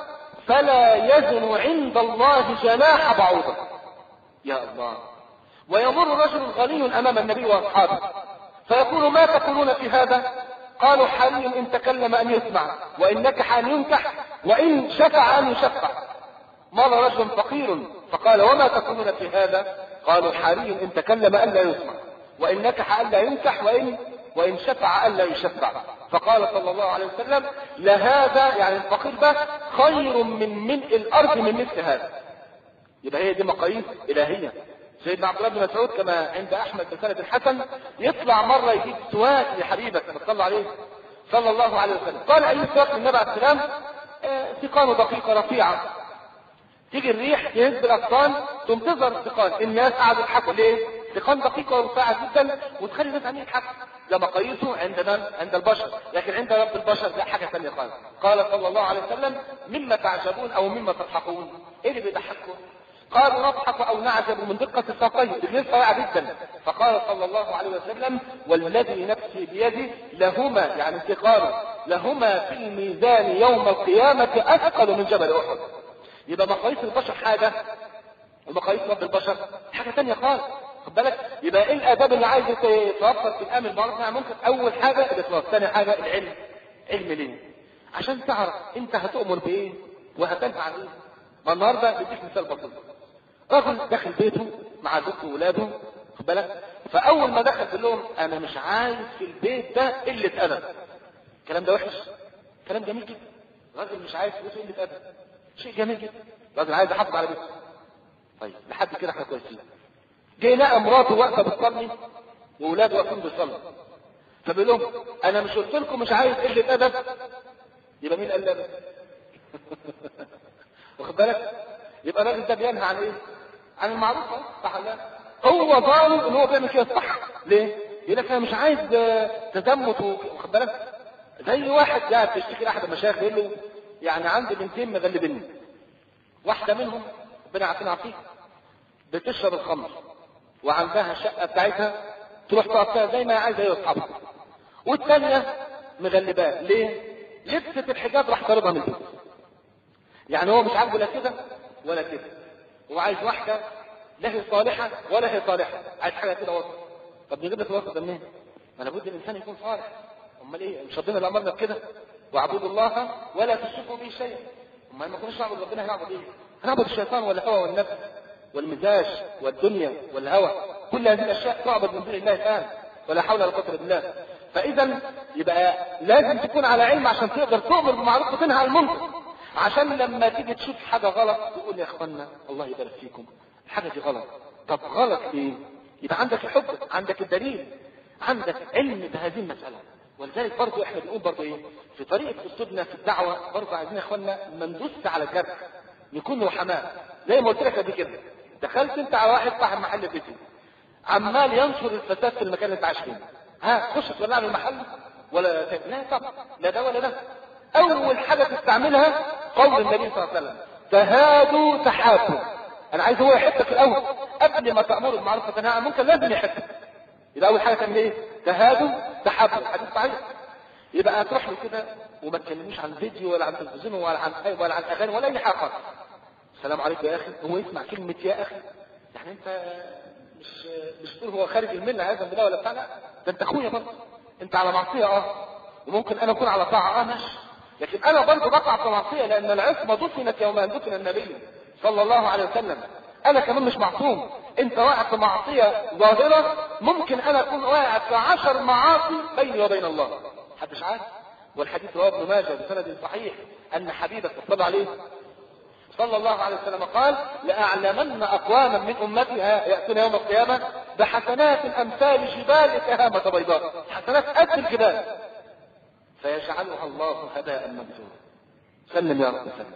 فلا يزن عند الله جناح بعوضة. يا الله. ويمر رجل غني أمام النبي وأصحابه فيقول ما تقولون في هذا؟ قالوا حري إن تكلم أن يسمع، وإن نكح أن ينكح، وإن شفع أن يشفع. مر رجل فقير فقال وما تقولون في هذا؟ قالوا حري إن تكلم أن لا يسمع، وإن نكح أن لا ينكح، وإن وإن شفع أن لا يشفع. فقال صلى الله عليه وسلم لهذا يعني الفقير ده خير من ملء الأرض من مثل هذا. يبقى هي دي مقاييس إلهية. سيدنا عبد الله بن مسعود كما عند أحمد بسند الحسن يطلع مرة يجيب سواك لحبيبك صلى عليه صلى الله عليه وسلم. قال أي سواك للنبي عليه السلام؟ سقان دقيقة رفيعة، تيجي الريح تهز الأغصان تنتظر السقان. الناس قعدوا يضحكوا ليه؟ سقان دقيقة ورفيعة جدا وتخلي الناس عمالين يضحكوا. ده مقاييسه عندنا عند البشر، لكن عند رب البشر ده حاجة ثانية خالص. قال صلى الله عليه وسلم مما تعجبون أو مما تضحكون؟ إيه اللي بيضحكوا؟ قالوا نضحك أو نعجب من دقة ساقيه، رجلين رفيعة جدا. فقال صلى الله عليه وسلم والذي نفسي بيده لهما يعني انتقاله لهما في الميزان يوم القيامة أثقل من جبل أحد. يبقى مقاييس البشر حاجة ومقاييس رب البشر حاجة ثانية خالص. خد بالك. يبقى ايه الآداب اللي عايز يتوفر في الأمن المعروف؟ ممكن أول حاجة الإخلاص، ثاني حاجة العلم. علم ليه؟ عشان تعرف أنت هتؤمر بإيه وهتنفع عن إيه. ما النهارده بديك مثال بسيط. رجل داخل بيته مع زوجته وولاده، خد بالك، فأول ما دخل قال لهم أنا مش عايز في البيت ده قلة أدب. الكلام ده وحش؟ كلام جميل جدا. الراجل مش عايز في بيته قلة أدب، شيء جميل جدا. الراجل عايز يحافظ على بيته. طيب لحد كده احنا كويسين. جه لقى مراته واقفه بتصلي واولاده واقفين بيصلوا، فبيقول لهم انا مش قلت لكم مش عايز قله ادب؟ يبقى مين قال ادب؟ واخد بالك؟ يبقى الراجل ده بينهى عن ايه؟ عن المعروف، صح ولا لا؟ هو ظالم ان هو بيعمل كده، صح؟ ليه؟ يقول لك انا مش عايز تزمت، واخد بالك؟ زي واحد قاعد تشتكي لاحد المشايخ يقول له يعني عندي بنتين مغلبيني، واحده منهم ربنا يعافينا فيها بتشرب الخمر وعندها الشقه بتاعتها تروح تقعد فيها زي ما هي عايزه هي واصحابها، والثانيه مغلباه. ليه؟ لبست الحجاب راح طردها من البيت. يعني هو مش عاجبه لا كده ولا كده، هو عايز واحده لا هي صالحه ولا هي صالحه، عايز حاجه كده وسط. طب نجيب لك الوسط ده منين؟ ما لابد الانسان يكون صالح. امال ايه؟ مش ربنا اللي امرنا بكده؟ واعبدوا الله ولا تشركوا به شيئا. امال ما كناش نعبد ربنا هنعبد ايه؟ هنعبد الشيطان والهوى والنفس والمزاج والدنيا والهوى، كل هذه الاشياء تعبد من دون الله تعالى، ولا حول ولا قوه الا بالله. فاذا يبقى لازم تكون على علم عشان تقدر تؤمر بالمعروف وتنهى عن المنكر، عشان لما تيجي تشوف حاجه غلط تقول يا اخوانا الله يبارك فيكم الحاجه دي غلط. طب غلط ليه؟ يبقى عندك الحجه، عندك الدليل، عندك علم بهذه المساله. ولذلك برضه احنا بنقول برضه ايه في طريقه اسلوبنا في الدعوه، برضه عايزين يا اخوانا ما ندوس على الجرح، نكون رحماء. زي ما قلت لك قبل كده، دخلت انت على واحد صاحب محل بيتي عمال ينشر الفساد في المكان اللي انت عايش فيه، ها تخش تولع له المحل ولا ت... لا طبعا، لا ده ولا ده. اول حاجه تستعملها قول النبي صلى الله عليه وسلم تهادوا تحابوا. انا عايز هو يحبك الاول قبل ما تامره بالمعروف وتنهى عن المنكر، لازم يحبك. يبقى اول حاجه تعمل ايه؟ تهادوا تحابوا، حديث صحيح. يبقى تروح له كده وما تكلموش عن فيديو ولا عن تلفزيون ولا عن ولا عن اغاني ولا اي حاجه. السلام عليكم يا اخي، هو يسمع كلمه يا اخي يعني انت مش مش تقول هو خارج المله عايز بالله ولا بتاع، لا ده انت اخويا برضه، انت على معصيه اه، وممكن انا اكون على طاعه اه ماشي، لكن انا برضه بقع في معصيه لان العصمه دفنت يوم ان دفن النبي صلى الله عليه وسلم. انا كمان مش معصوم، انت واقع في معصيه ظاهره، ممكن انا اكون واقع في عشر معاصي بيني وبين الله محدش عارف. والحديث رواه ابن ماجه بسند صحيح ان حبيبك صلى الله عليه صلى الله عليه وسلم قال لأعلمن أقواما من أمتها يأتون يوم القيامة بحسنات أمثال جبال كهامة بيضاء، حسنات قد الجبال، فيجعلها الله هباء منثورا. سلم يا رب سلم.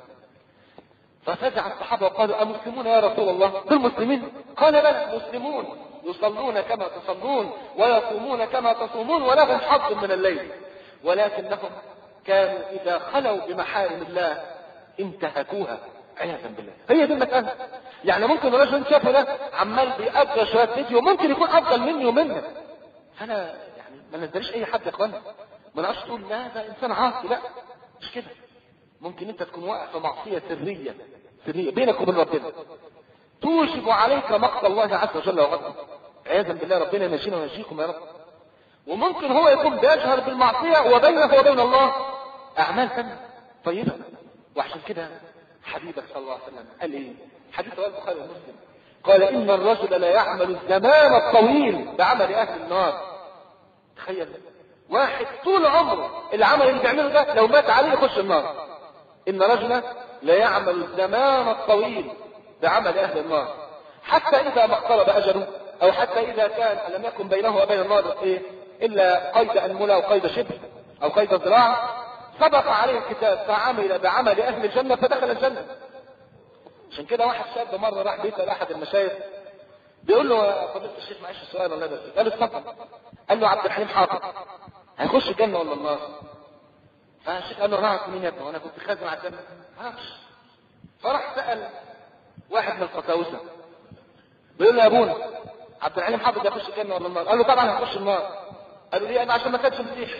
ففزع الصحابة وقالوا أمسلمون يا رسول الله؟ دول مسلمين؟ قال بل مسلمون يصلون كما تصلون ويصومون كما تصومون ولهم حظ من الليل، ولكنهم كانوا إذا خلوا بمحارم الله انتهكوها عياذا بالله. هي دي المسألة. يعني ممكن الرجل شافه ده عمال بيقضي شوية فيديو ممكن يكون أفضل مني ومنك، فأنا يعني ما نزلش أي حد يا إخوانا، ما نعرفش تقول لا ده إنسان عاصي، لا مش كده. ممكن انت تكون واقع في معصية سرية سرية بينك وبين ربنا توجب عليك مقت الله عز وجل وغضبه، عياذا بالله ربنا ينجينا وينجيكم يا رب. وممكن هو يكون بيجهر بالمعصية وبينه وبين الله أعمال ثانية طيبة. وعشان كده حبيبك صلى الله عليه وسلم قال ايه؟ حديث رواه البخاري ومسلم، قال إن الرجل لا يعمل الزمان الطويل بعمل أهل النار. تخيل واحد طول عمره العمل اللي بيعمله ده لو مات عليه يخش النار. إن رجلا لا يعمل الزمان الطويل بعمل أهل النار حتى إذا ما اقترب أجله، أو حتى إذا كان لم يكن بينه وبين النار إيه إلا قيد أنملة أو قيد شبر أو قيد ذراع، سبق عليه الكتاب فعمل بعمل أهل الجنة فدخل الجنة. عشان كده واحد شاب مرة راح بيسأل أحد المشايخ بيقول له فضيلة الشيخ معيش السؤال الله يبارك، قال له اتفضل. قال له عبد الحليم حافظ هيخش الجنة ولا النار؟ فالشيخ قال له راح مين يا ابني وانا كنت خازن على الجنة؟ معرفش. فراح سأل واحد من القساوسة بيقول له يا ابونا عبد الحليم حافظ هيخش الجنة ولا النار؟ قال له طبعا هيخش النار. قال له ليه؟ انا عشان ما كانش مسيحي.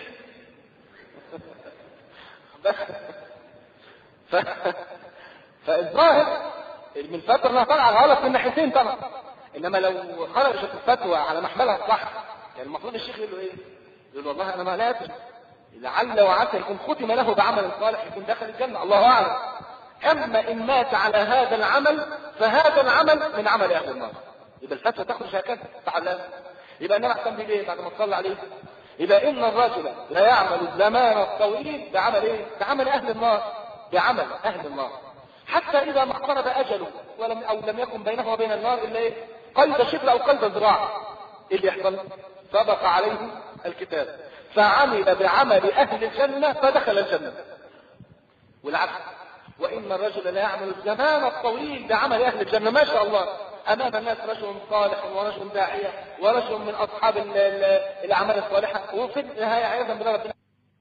ف... فالظاهر من فترة انها طالعه غلط من ناحيتين طبعا، انما لو خرجت الفتوى على محملها الصح يعني المفروض الشيخ يقول له ايه؟ يقول له والله انا ما لا ادري، لعل وعسى يكون ختم له بعمل صالح يكون دخل الجنه الله اعلم. اما ان مات على هذا العمل فهذا العمل من عمل اهل النار. يبقى الفتوى تخرج هكذا تعالى. يبقى انما احسن بيه ايه بعد ما تصلي عليه؟ يبقى ان الرجل لا يعمل الزمان الطويل بعمل ايه؟ بعمل اهل النار، بعمل اهل النار حتى اذا ما اقترب اجله ولم او لم يكن بينه وبين النار الا ايه؟ قيد شبر او قيد ذراع. ايه اللي يحصل؟ سبق عليه الكتاب فعمل بعمل اهل الجنه فدخل الجنه. والعكس، وان الرجل لا يعمل الزمان الطويل بعمل اهل الجنه ما شاء الله امام الناس رجل صالح ورجل داعيه ورجل من اصحاب الاعمال الصالحه، وفي النهايه عياذا بالله ربنا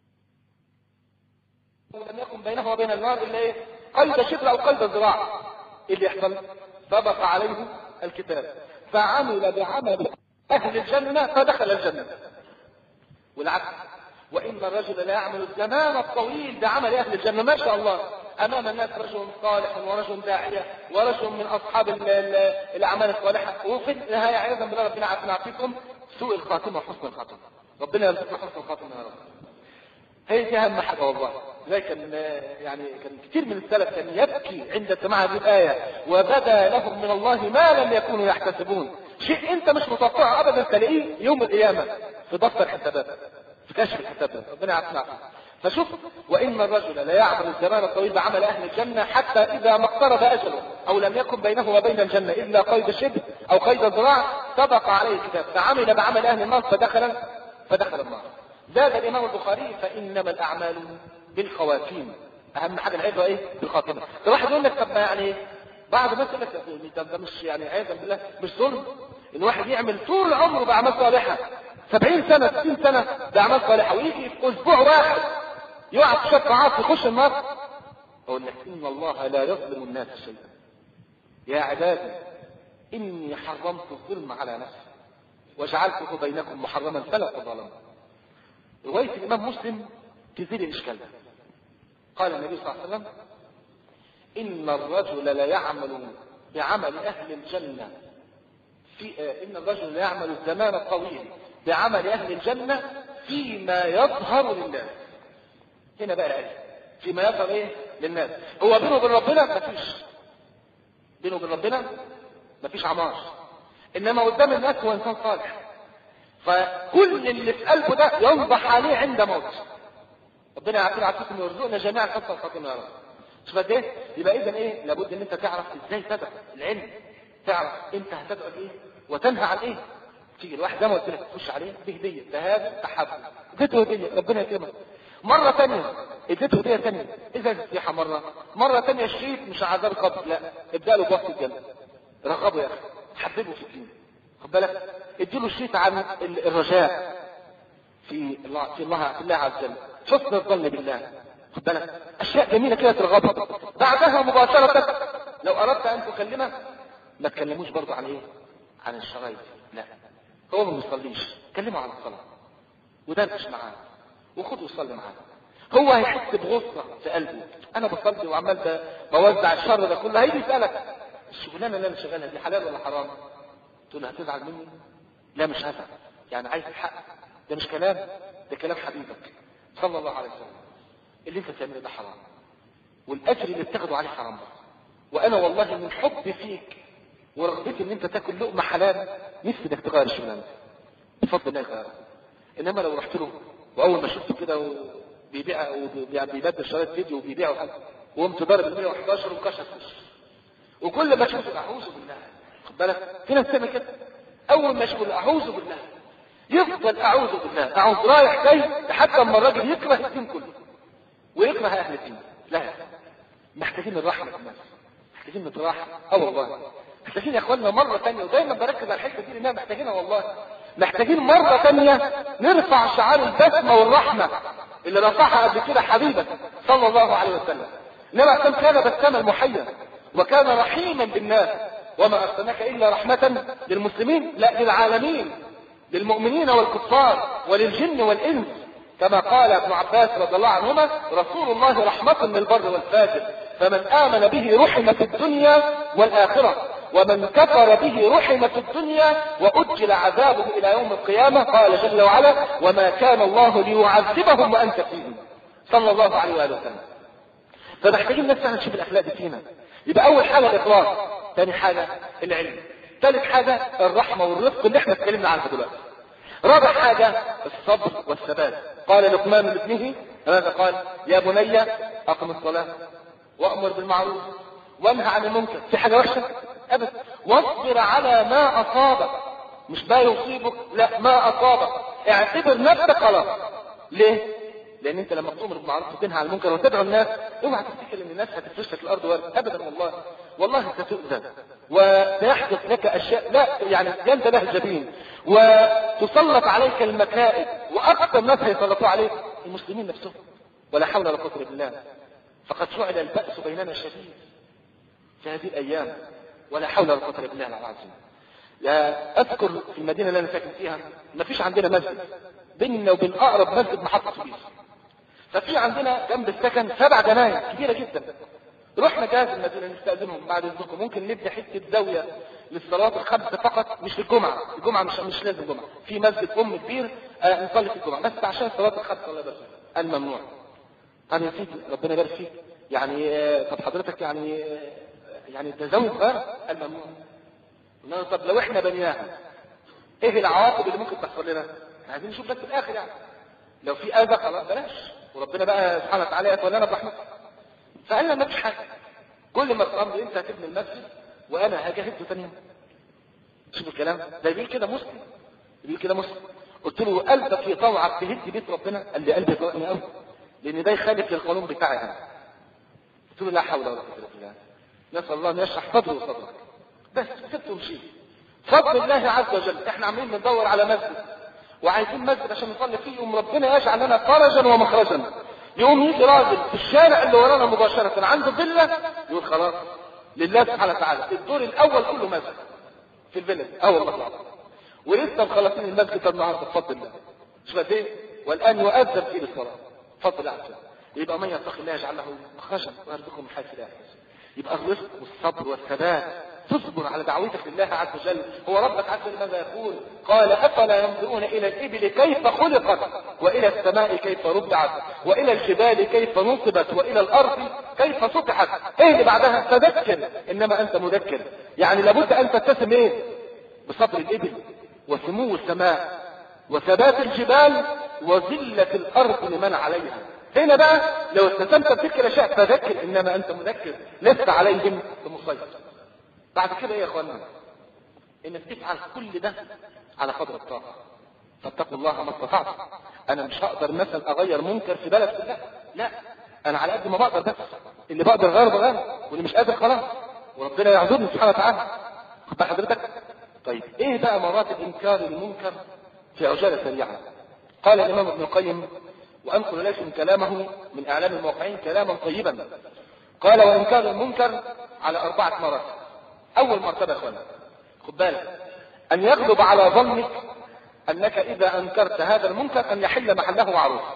ولم يكن بينه وبين النار الا ايه؟ قيد شبر او قيد ذراع. ايه اللي يحصل؟ سبق عليه الكتاب فعمل بعمل اهل الجنه فدخل الجنه. والعكس، وان الرجل لا يعمل الزمان الطويل بعمل اهل الجنه ما شاء الله امام الناس رجل صالح ورجل داعيه ورجل من اصحاب الاعمال الصالحه، وفي النهايه عياذا بالله ربنا عافينا فيكم سوء الخاتمه وحسن الخاتمه. ربنا يرزقنا حسن الخاتمه يا رب. هي دي اهم حاجه والله. زي كان يعني كان كثير من السلف كان يبكي عند سماع هذه الايه وبدا لهم من الله ما لم يكونوا يحتسبون. شيء انت مش متوقعه ابدا تلاقيه يوم القيامه في دفتر الحسابات في كشف الحسابات. ربنا يعافينا. فشوف، وان الرجل لا يعمل الزمان الطويل بعمل اهل الجنه حتى اذا ما اقترب اجله او لم يكن بينه وبين الجنه الا قيد شبر او قيد ذراع سبق عليه الكتاب فعمل بعمل اهل النار فدخل فدخل النار. زاد الامام البخاري فانما الاعمال بالخواتيم. اهم حاجه العبره ايه؟ بالخاتمه. ده واحد يقول لك طب ما يعني بعض الناس يقول لك ده مش يعني عياذا بالله مش ظلم ان واحد يعمل طول عمره باعمال صالحه سبعين سنه ستين سنه باعمال صالحه ويجي في اسبوع واحد يقع في شق عاصي يخش النار؟ اقول لك ان الله لا يظلم الناس شيئا. يا عبادي اني حرمت الظلم على نفسي وجعلته بينكم محرما فلا تظلموا. روايه الامام مسلم تزيد الاشكال ده. قال النبي صلى الله عليه وسلم ان الرجل لا يعمل بعمل اهل الجنه في ان الرجل لا يعمل الزمان الطويل بعمل اهل الجنه فيما يظهر للناس. هنا بقى العلم فيما يظهر ايه للناس. هو بينه وبين ربنا مفيش، بينه وبين ربنا مفيش عمار، انما قدام الناس هو انسان صالح. فكل اللي في قلبه ده ينضح عليه عند موته. ربنا يعافينا ويعافيكم ويرزقنا جميعا حسن الخاتمه يا رب. شوف قد ايه؟ يبقى اذا ايه؟ لابد ان انت تعرف ازاي تدعو. العلم تعرف انت هتدعو بايه وتنهى عن ايه. تيجي الواحد زي ما قلت لك تخش عليه بهديه، ده هذا تحب اديته هديه ربنا يكرمك. مره ثانيه اديته هديه ثانيه اذا السيحه مره مره ثانيه الشريط مش عذاب قبل، لا ابدا له بوقت الجنه. رغبه يا اخي، حببه في الدين. خد بالك، اديله الشريط عن الرجاء في الله في الله في الله عز وجل، حسن الظن بالله. خد بالك، اشياء جميله كده ترغبها. بعدها مباشره لو اردت ان تكلمه ما تكلموش برضه عن ايه؟ عن الشرايط، لا هو ما بيصليش كلمه عن الصلاه ودردش معاه وخده يصلي معاه. هو هيحس بغصة في قلبه، انا بصلي وعمال بوزع الشر ده كله، هيجي يسألك الشغلانة اللي انا شغالها دي حلال ولا حرام؟ تقول له هتزعل مني؟ لا مش هزعل، يعني عايز الحق، ده مش كلام، ده كلام حبيبك صلى الله عليه وسلم. اللي انت بتعمله ده حرام، والاجر اللي بتاخده عليه حرام، وانا والله من حبي فيك ورغبتي ان انت تاكل لقمه حلال نفسي انك تغير الشغلانه دي بفضل الله يغيرها. انما لو رحت له واول ما شفته كده وبيبيع وبيبدل شرايط فيديو وبيبيعوا حاجه وقمت ضارب ال مية وحداشر وكشف وكل ما اشوف اعوذ بالله، خد بالك في ناس تعمل كده، اول ما اشوف اعوذ بالله يفضل اعوذ بالله اعوذ رايح جاي لحد اما الراجل يكره الدين كله ويكره اهل الدين. لا محتاجين الرحمه في الناس، محتاجين نتراحم. اه والله محتاجين يا اخواننا مره ثانيه، ودايما بركز على الحته دي لانها محتاجينها والله. محتاجين مره ثانيه نرفع شعار البسمه والرحمه اللي رفعها قبل كده حبيبك صلى الله عليه وسلم. انما كان بساما محيا وكان رحيما بالناس، وما ارسلناك الا رحمه للمسلمين، لا للعالمين، للمؤمنين والكفار وللجن والانس، كما قال ابن عباس رضي الله عنهما رسول الله رحمة للبر والفاجر، فمن آمن به رحم في الدنيا والآخرة، ومن كفر به رحم في الدنيا وأجل عذابه إلى يوم القيامة. قال جل وعلا وما كان الله ليعذبهم وأنت فيهم صلى الله عليه وآله وسلم. فمحتاجين نفسنا نشوف الأخلاق دي فينا. يبقى أول حاجة الإخلاص، ثاني حاجة العلم، ثالث حاجة الرحمة والرفق اللي احنا اتكلمنا عنها دلوقتي، رابع حاجة الصبر والثبات. قال لقمان لابنه ماذا قال؟ يا بني أقم الصلاة وأمر بالمعروف وانهى عن المنكر. في حاجة وحشة؟ أبدا. واصبر على ما أصابك، مش ما يصيبك، لا ما أصابك، اعتبر نفسك خلاص. ليه؟ لأن أنت لما تؤمر بالمعروف وتنهى عن المنكر وتدعو الناس، اوعى تفتكر إن الناس هتفرش لك الأرض ورد، أبدا والله. والله ستؤذى وسيحدث لك أشياء لا يعني ينتبه الجبين، وتسلط عليك المكائد، وأكثر الناس هيسلطوا عليك المسلمين نفسهم. ولا حول ولا قوة إلا بالله. فقد شعل البأس بيننا شديد في هذه الأيام، ولا حول ولا قوة إلا بالله العظيم. أذكر في المدينة اللي أنا ساكن فيها ما فيش عندنا مسجد، بيننا وبين أقرب مسجد محطة سويس. ففي عندنا جنب السكن سبع جناين كبيرة جدا. رحنا جهاز المدينة نستأذنهم بعد إذنكم ممكن نبني حتة زاوية للصلوات الخمسة فقط، مش للجمعة، الجمعة مش مش لازم الجمعة، في مسجد أم كبير آه نصلي في الجمعة، بس عشان الصلوات الخمسة الله يبارك فيك الممنوع. طب يا سيدي ربنا يبارك فيك، يعني آه طب حضرتك يعني آه يعني ده زاوية صغيرة الممنوع. طب لو احنا بنياها ايه العواقب اللي ممكن تحصل لنا؟ عايزين نشوف بس في الآخر يعني. لو في أذى خلاص بلاش، وربنا بقى سبحانه وتعالى يتولانا برحمته. فقالنا ما فيش حاجة، كل ما تقام انت هتبني المسجد وانا هجهزه ثاني يوم. شوف الكلام ده بيقول كده مسلم، بيقول كده مسلم. قلت له قلبك يطوعك تهد بيت ربنا؟ قال لي قلبي يطوعني قوي لان ده يخالف للقانون بتاعي انا. قلت له لا حول ولا قوه الا بالله، نسال الله ان يشرح صدره وصدرك. بس سبته ومشيت فضل الله عز وجل. احنا عاملين ندور على مسجد وعايزين مسجد عشان نصلي فيه، يوم ربنا يجعل لنا فرجا ومخرجا. يقوم يجي راجل في الشارع اللي ورانا مباشرة عنده فيلا يقول خلاص لله سبحانه وتعالى الدور الاول كله مسجد في الفيلا. اه والله العظيم. ولسه مخلصين المسجد النهارده بفضل الله. شوف قد ايه؟ والان يؤذن فيه للصلاه بفضل الله عز وجل. يبقى من يتقي الله يجعل له مخرجا ويرزقه من حيث لا يحتسب. يبقى الرزق والصبر والثبات، تصبر على دعوتك لله عز وجل. هو ربك عز وجل ماذا يقول؟ قال افلا ينظرون الى الابل كيف خلقت والى السماء كيف رفعت والى الجبال كيف نصبت والى الارض كيف سطحت. ايه اللي بعدها؟ تذكر انما انت مذكر. يعني لابد ان تتسم ايه؟ بصبر الابل وسمو السماء وثبات الجبال وذلة الارض لمن عليها. هنا بقى لو اتسمت بتلك الاشياء تذكر انما انت مذكر لست عليهم بمسيطر. بعد كده يا اخوانا انك تفعل كل ده على قدر الطاقه. فاتقوا الله ما استطعتم. انا مش هقدر مثلا اغير منكر في بلد كلها، لا انا على قد ما بقدر، بس اللي بقدر غير بغير واللي مش قادر خلاص وربنا يعذرني سبحانه وتعالى. خد حضرتك. طيب ايه بقى مراتب انكار المنكر في عجاله سريعه؟ قال الامام ابن القيم وانقل لكم كلامه من اعلام الموقعين كلاما طيبا. قال وانكار المنكر على اربعه مراتب. اول مرتبه يا اخوانا خد بالك ان يغلب على ظنك انك اذا انكرت هذا المنكر ان يحل محله معروف.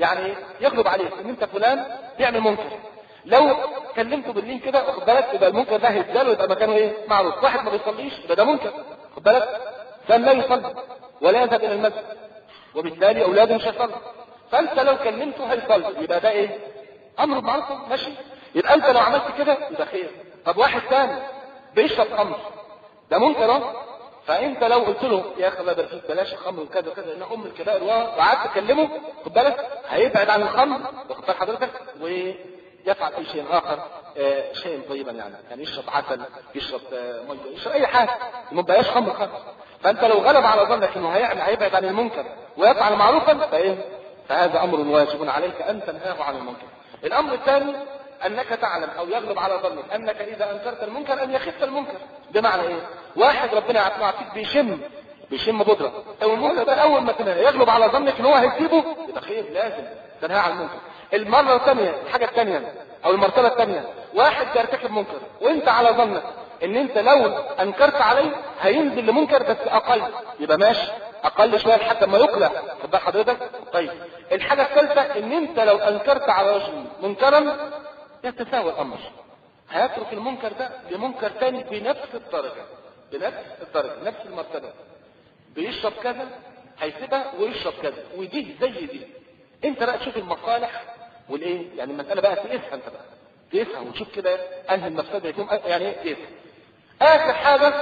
يعني يغلب عليك ان انت فلان بيعمل منكر، لو كلمته باللين كده واخد بالك يبقى المنكر ده هيتزال ويبقى مكانه ايه؟ معروف. واحد ما بيصليش يبقى ده منكر، واخد بالك؟ كان لا يصلي ولا يذهب الى المسجد، وبالتالي اولاده مش هيصلي. فانت لو كلمته هيصلي، يبقى ده ايه؟ امر معروف ماشي. يبقى انت لو عملت كده يبقى خير. طب واحد ثاني بيشرب خمر، ده منكر اهو. فانت لو قلت له يا اخي الله يبارك فيك بلاش الخمر وكذا وكذا انها ام الكبائر وقعدت تكلمه خد بالك هيبعد عن الخمر واخد بال حضرتك ويفعل اي شيء اخر آه شيء طيبا يعني يعني يشرب عسل، يشرب آه ميه، يشرب اي حاجه، ما بقاش خمر خالص. فانت لو غلب على ظنك انه هيعمل هيبعد عن المنكر ويفعل معروفا فايه؟ فهذا امر واجب عليك ان تنهاه عن المنكر. الامر الثاني انك تعلم او يغلب على ظنك انك اذا انكرت المنكر ان يخف المنكر. بمعنى ايه؟ واحد ربنا يعافيك بيشم بيشم بودره او المنكر ده اول ما تنهى يغلب على ظنك ان هو هيسيبه يبقى خير، لازم تنهى عن المنكر. المره الثانيه الحاجه الثانيه او المرتبه الثانيه واحد بيرتكب منكر وانت على ظنك ان انت لو انكرت عليه هينزل لمنكر بس اقل، يبقى ماشي اقل شويه لحد ما يقلع خد بال حضرتك. طيب الحاجه الثالثه ان انت لو انكرت على رجل منكرا يتساوى الامر، هيترك المنكر ده لمنكر ثاني بنفس الدرجه بنفس الدرجه نفس المرتبه، بيشرب كذا هيسيبها ويشرب كذا ودي زي دي. انت بقى تشوف المصالح والايه يعني المساله بقى تقيسها، انت بقى تقيسها وتشوف كده انهي المفسده يكون يعني ايه تقيسها. اخر حاجه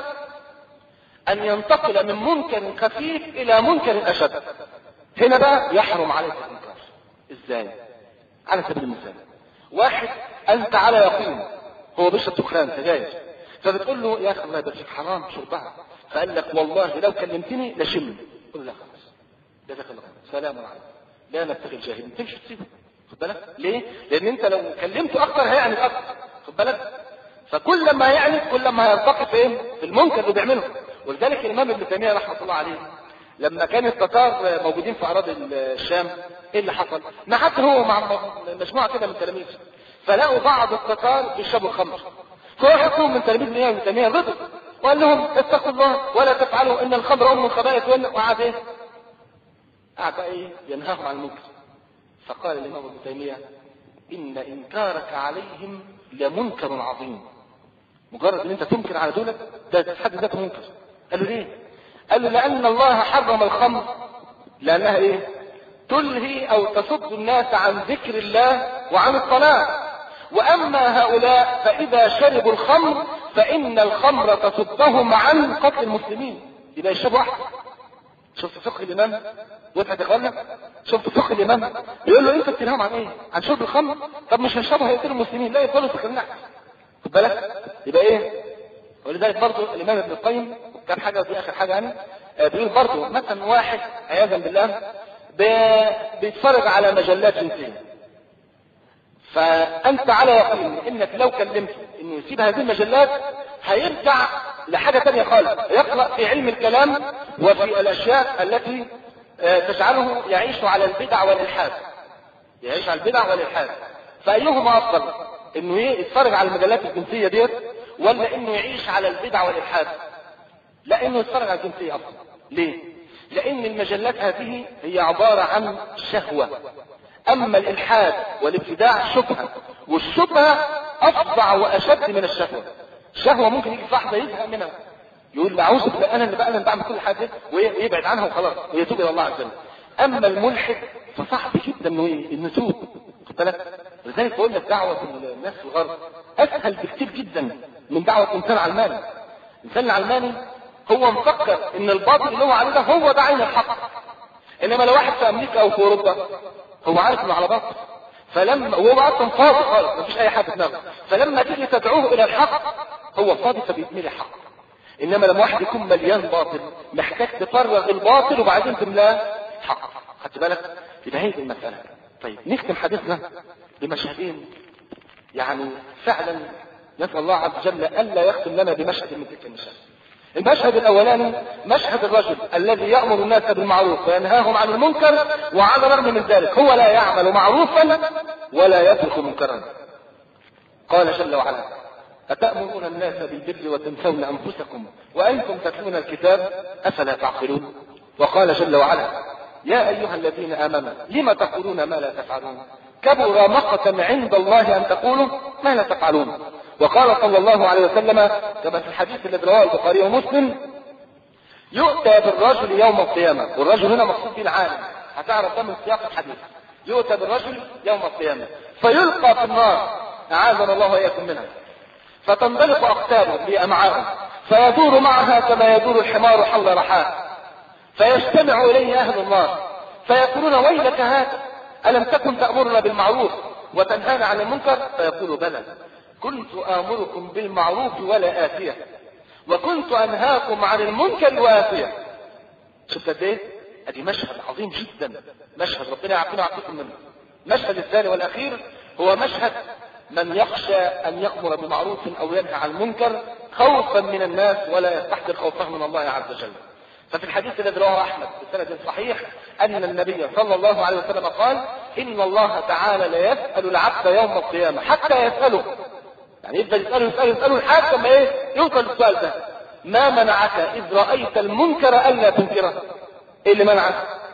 ان ينتقل من منكر خفيف الى منكر اشد. هنا بقى يحرم عليك الانكار. ازاي؟ على سبيل المثال واحد انت على يقين هو بيشرب دخان سجاير، فبتقول له يا اخي الله يبارك فيك حرام شربها، فقال لك والله لو كلمتني لشم، قل له خلاص جزاك الله خير سلام عليكم لا نبتغي الجاهلين، تمشي تسيبه خد بالك. ليه؟ لان انت لو كلمته اكتر هيعند اكتر خد بالك. فكل ما يعند كل ما هيرتقي فين؟ في المنكر اللي بيعمله. ولذلك الامام ابن تيميه رحمه الله عليه لما كان التتار موجودين في اراضي الشام ايه اللي حصل؟ ما حتى هو مع مجموعه كده من تلاميذ فلقوا بعض التتار بيشربوا الخمر، فواحد منهم من تلاميذ الامام ابن تيميه غضب وقال لهم اتقوا الله ولا تفعلوا ان الخمر ام الخبائث، وقعد ايه؟ قعد ايه؟ ينهاهم عن المنكر. فقال الامام ابن تيميه ان انكارك عليهم لمنكر عظيم. مجرد ان انت تنكر على دولة ده في حد ذاته منكر. قال له ليه؟ قال له لان الله حرم الخمر لانها ايه؟ تلهي او تصد الناس عن ذكر الله وعن الصلاة، واما هؤلاء فاذا شربوا الخمر فان الخمر تصدهم عن قتل المسلمين. يبقى يشربوا احسن. شفت فقه الامام؟ وضحت يا اخوانا؟ شفت فقه الامام؟ يقول له انت بتنهاهم عن ايه؟ عن شرب الخمر؟ طب مش هنشربها هيقتلوا المسلمين، لا يفضلوا سكرنا خد بالك. يبقى ايه؟ ولذلك برضه الامام ابن القيم كان حاجه دي اخر حاجه يعني بيقول برضه مثلا واحد عياذا بالله بيتفرج على مجلات جنسيه، فانت على يقين انك لو كلمته انه يسيب هذه المجلات هيرجع لحاجه ثانيه خالص، يقرا في علم الكلام وفي الاشياء التي تجعله يعيش على البدع والالحاد، يعيش على البدع والالحاد. فايهما افضل؟ انه يتفرج على المجلات الجنسيه ديت ولا انه يعيش على البدع والالحاد؟ لا انه يتفرج على الجنسيه افضل. ليه؟ لان المجلات هذه هي عباره عن شهوه، اما الالحاد والابتداع شبهه، والشبهه افظع واشد من الشهوه. الشهوه ممكن يجي في لحظه يزهق منها يقول لا اعوذ بالله انا اللي بقى انا بعمل كل حاجه ويبعد عنها وخلاص ويتوب الى الله عز وجل. اما الملحد فصعب جدا انه انه يتوب خد بالك. لذلك بقول لك دعوه الناس في الغرب اسهل بكثير جدا من دعوه انسان علماني. الانسان العلماني هو مفكر ان الباطل اللي هو عليه ده هو ده عين الحق، انما لو واحد في امريكا او في اوروبا هو عارف انه على باطل، فلما وهو اصلا فاضي خالص مفيش اي حاجه في دماغه، فلما تيجي تدعوه الى الحق هو فاضي فبيتملي حق. انما لما واحد يكون مليان باطل محتاج تفرغ الباطل وبعدين تملاه حق. خدت بالك؟ يبقى هي المساله. طيب نختم حديثنا بمشهدين يعني فعلا نسال الله عز وجل الا يختم لنا بمشهد من تلك المشاهد. المشهد الاولاني مشهد الرجل الذي يأمر الناس بالمعروف وينهاهم عن المنكر وعلى الرغم من ذلك هو لا يعمل معروفا ولا يترك منكرا. قال جل وعلا أتأمرون الناس بالبر وتنسون أنفسكم وأنتم تتلون الكتاب أفلا تعقلون. وقال جل وعلا يا أيها الذين آمنوا لم تقولون ما لا تفعلون كبر مقتا عند الله أن تقولوا ما لا تفعلون. وقال صلى الله عليه وسلم كما في الحديث الذي رواه البخاري ومسلم يؤتى بالرجل يوم القيامة، والرجل هنا مقصود به العالم، هتعرف ده من سياق الحديث. يؤتى بالرجل يوم القيامة فيلقى في النار، أعاذنا الله وإياكم منها، فتنطلق أقتابه بأمعائه فيدور معها كما يدور الحمار حول رحاه، فيجتمع إليه أهل النار فيقولون ويلك هذا ألم تكن تأمرنا بالمعروف وتنهانا عن المنكر؟ فيقول بلى كنت آمركم بالمعروف ولا آتيه وكنت أنهاكم عن المنكر وآتيه. شفت قد ايه؟ ادي مشهد عظيم جدا، مشهد ربنا يعافينا ويعافيكم منه. مشهد الثاني والأخير هو مشهد من يخشى أن يأمر بمعروف أو ينهى عن المنكر خوفا من الناس ولا يستحضر خوفه من الله عز وجل. ففي الحديث الذي رواه أحمد بسند صحيح أن النبي صلى الله عليه وسلم قال إن الله تعالى لا يسأل العبد يوم القيامة حتى يسأله، يعني يفضل يسأله يسأله يسأله لحد ما ايه يوصل السؤال ده: ما منعك إذ رأيت المنكر ألا تنكره؟ ايه اللي منعك؟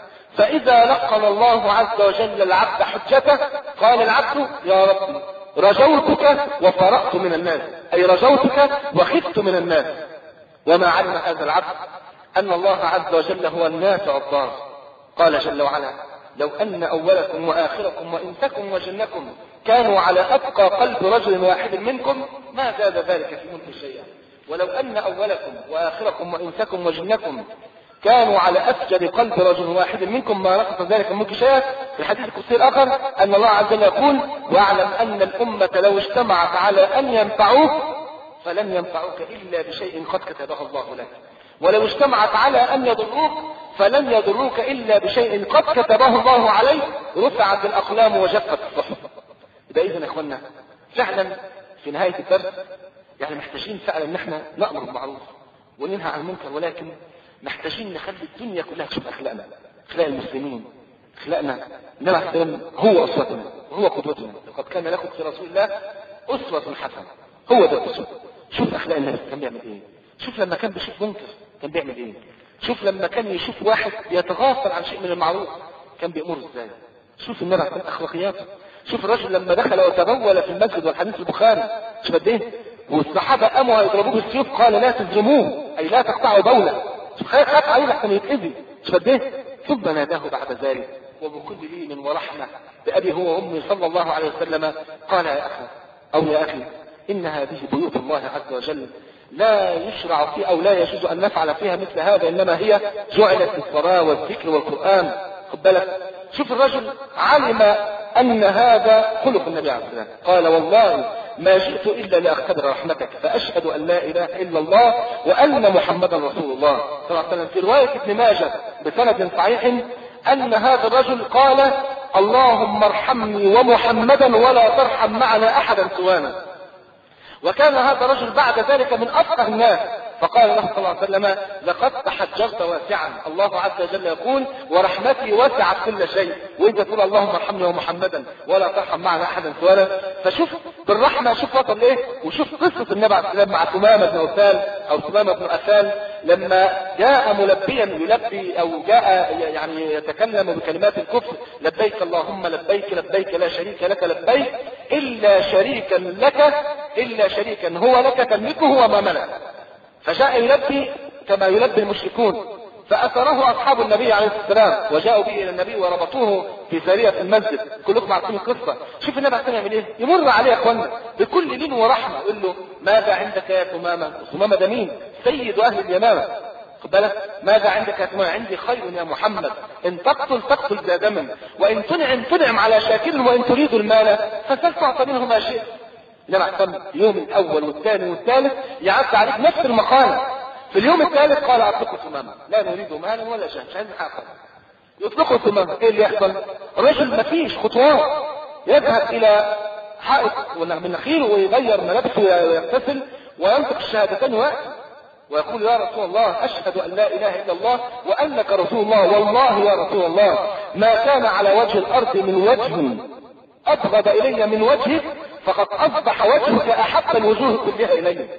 فإذا لقن الله عز وجل العبد حجته قال العبد يا رب رجوتك وفرقت من الناس، أي رجوتك وخفت من الناس. وما علم هذا العبد أن الله عز وجل هو النافع الضار. قال جل وعلا: لو أن أولكم وآخركم وإنسكم وجنكم كانوا على أتقى قلب رجل واحد منكم ما زاد ذلك في ملك شيئا. ولو أن أولكم وآخركم وإنسكم وجنكم كانوا على أفجر قلب رجل واحد منكم ما نقص ذلك من ملك شيئا. في الحديث القدسي الآخر أن الله عز وجل يقول: واعلم أن الأمة لو اجتمعت على أن ينفعوك فلن ينفعوك إلا بشيء قد كتبه الله لك، ولو اجتمعت على أن يضروك فلن يضروك إلا بشيء قد كتبه الله عليك، رفعت الأقلام وجفت الصحف. يبقى إذن يا إخوانا فعلا في نهاية الدرس يعني محتاجين فعلا ان احنا نأمر بالمعروف وننهى عن المنكر، ولكن محتاجين نخلي الدنيا كلها تشوف اخلاقنا، اخلاق المسلمين، اخلاقنا. النبي عليه السلام هو اسوتنا وهو قدوتنا، لقد كان لكم في رسول الله اسوة حسنة. هو ده الاسوة. شوف اخلاق الناس كان بيعمل ايه، شوف لما كان بيشوف منكر كان بيعمل ايه، شوف لما كان يشوف واحد يتغافل عن شيء من المعروف كان بيأمره ازاي. شوف النبي عليه السلام اخلاقياته. شوف الرجل لما دخل وتبول في المسجد والحديث البخاري شوف قد ايه، والصحابة قاموا يضربوه بالسيوف قال لا تظلموه أي لا تقطعوا بوله، خاف عليه لحسن يتأذي. شوف قد ايه. ثم ناداه بعد ذلك وبكل لين ورحمة بأبي هو وأمي صلى الله عليه وسلم قال: يا أخي أو يا أخي إن هذه بيوت الله عز وجل لا يشرع فيها أو لا يجوز أن نفعل فيها مثل هذا، إنما هي جعلت للصلاة والذكر والقرآن. خد بالك. شوف الرجل علم أن هذا خلق النبي عليه الصلاة والسلام، قال: والله ما جئت إلا لأختبر رحمتك فأشهد أن لا إله إلا الله وأن محمدا رسول الله صلى الله عليه وسلم. في رواية ابن ماجه بسند صحيح أن هذا الرجل قال: اللهم ارحمني ومحمدا ولا ترحم معنا أحدا سوانا. وكان هذا الرجل بعد ذلك من أفقه الناس، فقال له صلى الله عليه وسلم: لقد تحجرت واسعا. الله عز وجل يقول: ورحمتي وسعت كل شيء، وإذا تقول اللهم ارحمني ومحمدا ولا ترحم معنا أحدا سوانا. فشوف بالرحمة، شوف وصل إيه، وشوف قصة النبي عليه السلام مع ثمامة بن أثال أو ثمامة بن أثال لما جاء ملبيا يلبي أو جاء يعني يتكلم بكلمات الكفر: لبيك اللهم لبيك لبيك لا شريك لك لبيك إلا شريكا لك إلا شريكا هو لك تملكه وما ملك. فجاء يلبي كما يلبي المشركون، فأثره أصحاب النبي عليه الصلاة والسلام وجاءوا به إلى النبي وربطوه في سارية المسجد. كلكم عارفين القصة. شوف النبي عليه يعمل إيه، يمر عليه يا أخوانا بكل لين ورحمة يقول له: ماذا عندك يا ثمامة؟ ثمامة ده مين؟ سيد أهل اليمامة. خد بالك. ماذا عندك يا ثمامة؟ عندي خير يا محمد، إن تقتل تقتل ذا دم، وإن تنعم تنعم على شاكر، وإن تريد المال فسل تعطى منه ما شئت. لما احتم اليوم الأول والثاني والثالث يعد عليك نفس المقام. في اليوم الثالث قال: أطلقوا ثمامة، لا نريد مالا ولا شيء، مش عايزين حاجة. يطلقوا ثمامة. ايه اللي يحصل؟ الرجل مفيش خطوات، يذهب إلى حائط من نخيله ويغير ملابسه ويغتسل وينطق الشهادتين ويأتي ويقول: يا رسول الله أشهد أن لا إله إلا الله وأنك رسول الله، والله يا رسول الله ما كان على وجه الأرض من وجه أبغض إلي من وجهك، فقد أصبح وجهك أحب الوجوه كلها إلي.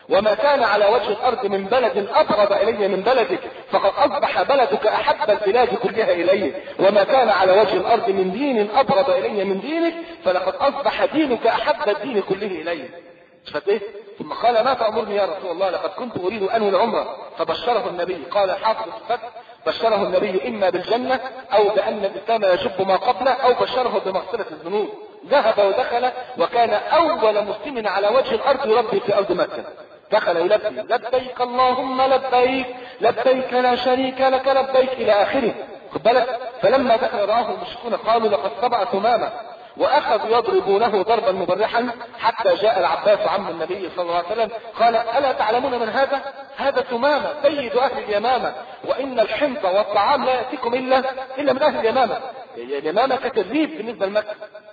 وما كان على وجه الارض من بلد ابغض الي من بلدك فقد اصبح بلدك احب البلاد كلها الي، وما كان على وجه الارض من دين ابغض الي من دينك فلقد اصبح دينك احب الدين كله الي. شفت ثم قال ما تأمرني يا رسول الله؟ لقد كنت اريد انوي العمره. فبشره النبي، قال حافظ الفتح، بشره النبي اما بالجنه او بان الاسلام يجب ما قبله او بشره بمغفره الذنوب. ذهب ودخل وكان اول مسلم على وجه الارض يربي في ارض مكه. دخل يلبي لبيك اللهم لبيك لبيك لا شريك لك لبيك الى اخره. خد بالك. فلما دخل رآه المشركون قالوا لقد سبع ثمامه، واخذوا يضربونه ضربا مبرحا حتى جاء العباس عم النبي صلى الله عليه وسلم قال الا تعلمون من هذا؟ هذا ثمامه سيد اهل اليمامه، وان الحنط والطعام لا ياتيكم الا الا من اهل اليمامه. اليمامه كتدريب بالنسبه لمكه.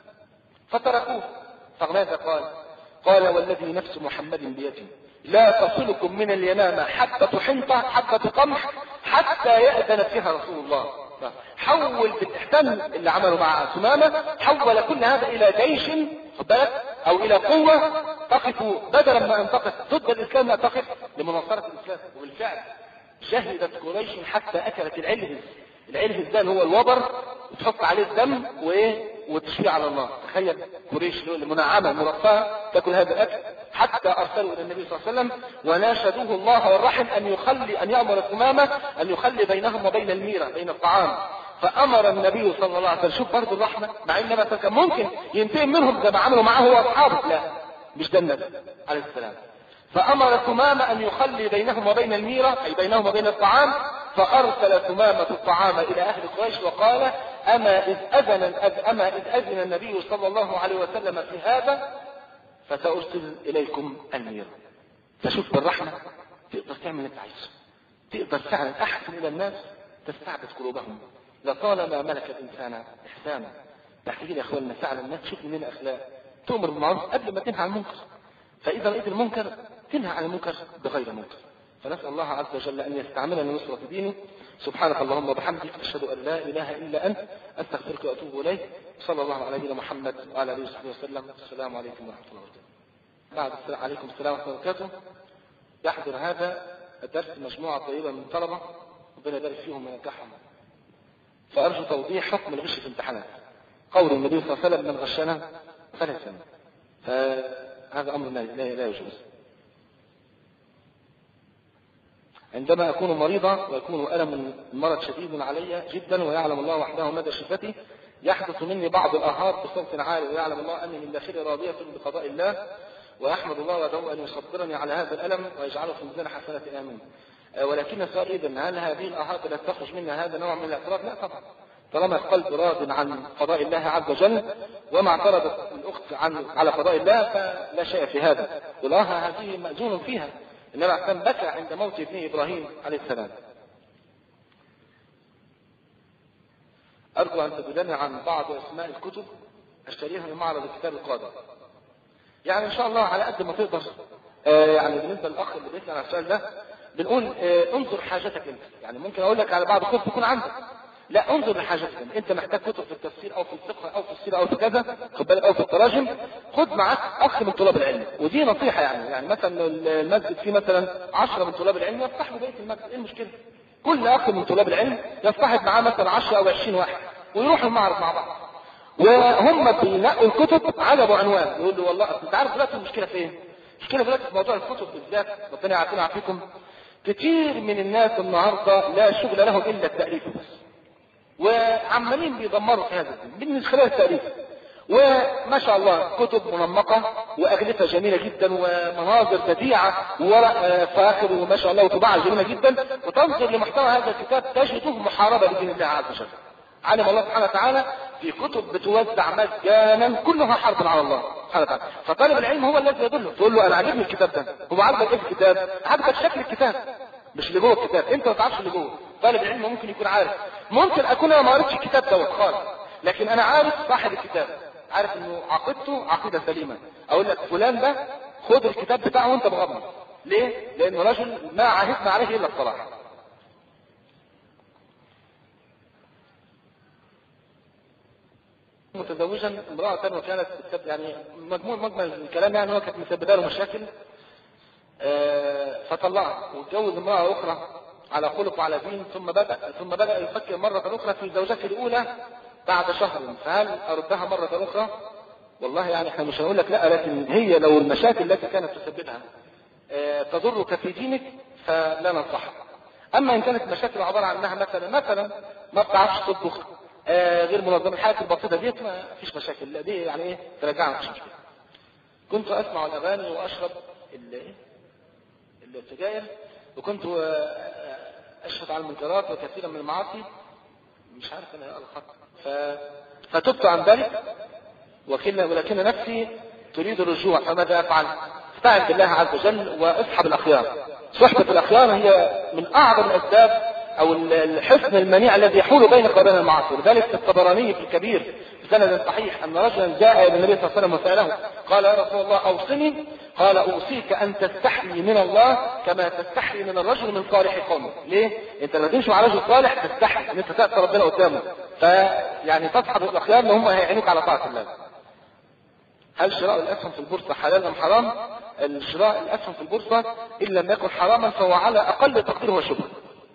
فتركوه. فماذا قال؟ قال والذي نفس محمد بيده لا تصلكم من اليمامه حبه حنطه حبه قمح حتى يأذن فيها رسول الله. حول بالاحسان اللي عملوا مع ثمامه، حول كل هذا الى جيش خد بالك او الى قوه تقف بدلا ما ان تقف ضد الاسلام لا تقف لمناصره الاسلام. وبالفعل شهدت قريش حتى اكلت العلهز. العلهز ده هو الوبر وتحط عليه الدم وايه وتشفيه على النار. تخيل قريش المنعمه المرفهه تاكل هذا الاكل، حتى ارسلوا الى النبي صلى الله عليه وسلم وناشدوه الله والرحم ان يخلي ان يامر ثمامه ان يخلي بينهم وبين الميره بين الطعام. فامر النبي صلى الله عليه وسلم، شوف برضه الرحمه، مع ان مثلا كان ممكن ينتقم منهم زي ما عملوا معه هو واصحابه، لا مش ده النبي عليه السلام. فامر ثمامه ان يخلي بينهم وبين الميره اي بينهم وبين الطعام. فارسل ثمامه الطعام الى اهل قريش وقال اما اذ اذن اما اذ اذن النبي صلى الله عليه وسلم في هذا فسارسل اليكم الميره. فشوف بالرحمه تقدر تعمل اللي انت عايزه، تقدر فعلا احسن الى الناس تستعبد قلوبهم. لطالما ملك الانسان احسانا. محتاجين يا اخواننا فعلا الناس تشوف مننا اخلاق، تؤمر بالمعروف قبل ما تنهى عن المنكر، فاذا رايت المنكر تنهى عن المنكر بغير منكر. فنسال الله عز وجل ان يستعملنا لنصره دينه. سبحانك اللهم وبحمدك اشهد ان لا اله الا انت استغفرك واتوب اليك. صلى الله على نبينا محمد وعلى اله وصحبه وسلم. السلام عليكم ورحمه الله وبركاته. بعد السلام عليكم السلام ورحمه الله وبركاته. يحضر هذا الدرس مجموعه طيبه من طلبه ربنا يبارك فيهم وينجحهم. فارجو توضيح حكم الغش في الامتحانات. قول النبي صلى الله عليه وسلم من غشنا فلا يسلم. فهذا امر لا يجوز. عندما أكون مريضا ويكون ألم المرض شديد علي جدا ويعلم الله وحده مدى شفتي، يحدث مني بعض الآهات بصوت عالي ويعلم الله أني من داخلي راضية بقضاء الله وأحمد الله وأدعو أن يصبرني على هذا الألم ويجعله في ميزان حسناتي آمين. ولكن السؤال إذن هل هذه الآهات التي تخرج منها هذا نوع من الاعتراض؟ لا طبعا. طالما القلب راض عن قضاء الله عز وجل وما اعترضت الأخت عن على قضاء الله فلا شيء في هذا. والآهة هذه مأذون فيها. النبي كان بكى عند موت ابنه إبراهيم عليه السلام. أرجو أن تدلني عن بعض أسماء الكتب أشتريها من معرض الكتاب القادم. يعني إن شاء الله على قد ما تقدر. آه يعني بالنسبة للأخ اللي بيسأل عن السؤال ده بنقول آه انظر حاجتك أنت. يعني ممكن أقول لك على بعض الكتب تكون عندك، لا انظر لحاجتك انت. انت محتاج كتب في التفسير او في الفقه او في السيره او في كذا، خد بالك، او في التراجم، خد معاك اخ من طلاب العلم. ودي نصيحه يعني يعني مثلا المسجد فيه مثلا عشرة من طلاب العلم يصطحبوا بقيه المسجد، ايه المشكله؟ كل اخ من طلاب العلم يصطحب معاه مثلا عشرة او عشرين واحد ويروحوا المعرض مع بعض. وهم بينقوا الكتب عجبوا عنوان، يقول له والله انت عارف دلوقتي المشكله فين؟ المشكله دلوقتي في موضوع الكتب بالذات، ربنا يعافينا ويعافيكم. كتير من الناس النهارده لا شغل لهم الا التاليف بس، وعمالين بيدمروا في هذا الدين من خلال التأليف. وما شاء الله كتب منمقة وأغلفة جميلة جدا ومناظر بديعة وورق فاخر وما شاء الله وطباعة جميلة جدا، وتنظر لمحتوى هذا الكتاب تجده محاربة لدين الله عز وجل. علم الله سبحانه وتعالى في كتب بتوزع مجانا كلها حرب على الله سبحانه وتعالى. فطالب العلم هو الذي يدله، تقول له أنا عجبني الكتاب ده، هو عاجبك إيه في الكتاب؟ عاجبك شكل الكتاب مش اللي جوه الكتاب، أنت ما تعرفش اللي جوه. طالب العلم ممكن يكون عارف، ممكن اكون انا ما قريتش الكتاب دوت خالص، لكن انا عارف صاحب الكتاب، عارف انه عقيدته عقيده سليمه. اقول لك فلان ده خد الكتاب بتاعه وانت مغمض. ليه؟ لانه رجل ما عهدنا عليه الا الصلاح. متزوجا امراه وكانت يعني مجموع مجمل الكلام يعني هو كانت مسببه له مشاكل فطلعها واتجوز امرأة أخرى على خلق وعلى دين، ثم بدأ ثم بدأ يفكر مرة أخرى في زوجته الأولى بعد شهر، فهل أردها مرة أخرى؟ والله يعني احنا مش هنقول لك لا، لكن هي لو المشاكل التي كانت تسببها تضرك في دينك فلا ننصحها. أما إن كانت مشاكل عبارة عن أنها مثلا مثلا ما بتعرفش تطبخ، غير منظمة، الحاجات البسيطة ديت ما فيش مشاكل، لا دي يعني إيه ترجعها مش مشكلة. كنت أسمع الأغاني وأشرب السجاير، وكنت أشهد على المنكرات وكثيرا من المعاصي، مش عارف أنا الخط، ف... فتبت عن ذلك، ولكن نفسي تريد الرجوع، فماذا أفعل؟ استعن بالله عز وجل واصحب الأخيار. صحبة الأخيار هي من أعظم الأسباب أو الحسن المنيع الذي يحول بينك وبين المعاصي. لذلك الطبراني في الكبير بسند صحيح أن رجلا جاء إلى النبي صلى الله عليه وسلم وسأله قال يا رسول الله أوصني، قال أوصيك أن تستحيي من الله كما تستحيي من الرجل من صالح قومه. ليه؟ أنت لما تمشي مع رجل صالح تستحي أن أنت تأتي ربنا قدامه، فيعني تصحب الأخيار اللي هم هيعينوك على طاعة الله. هل شراء الأسهم في البورصة حلال أم حرام؟ الشراء الأسهم في البورصة إن لم يكن حراما فهو على أقل تقدير وشبه.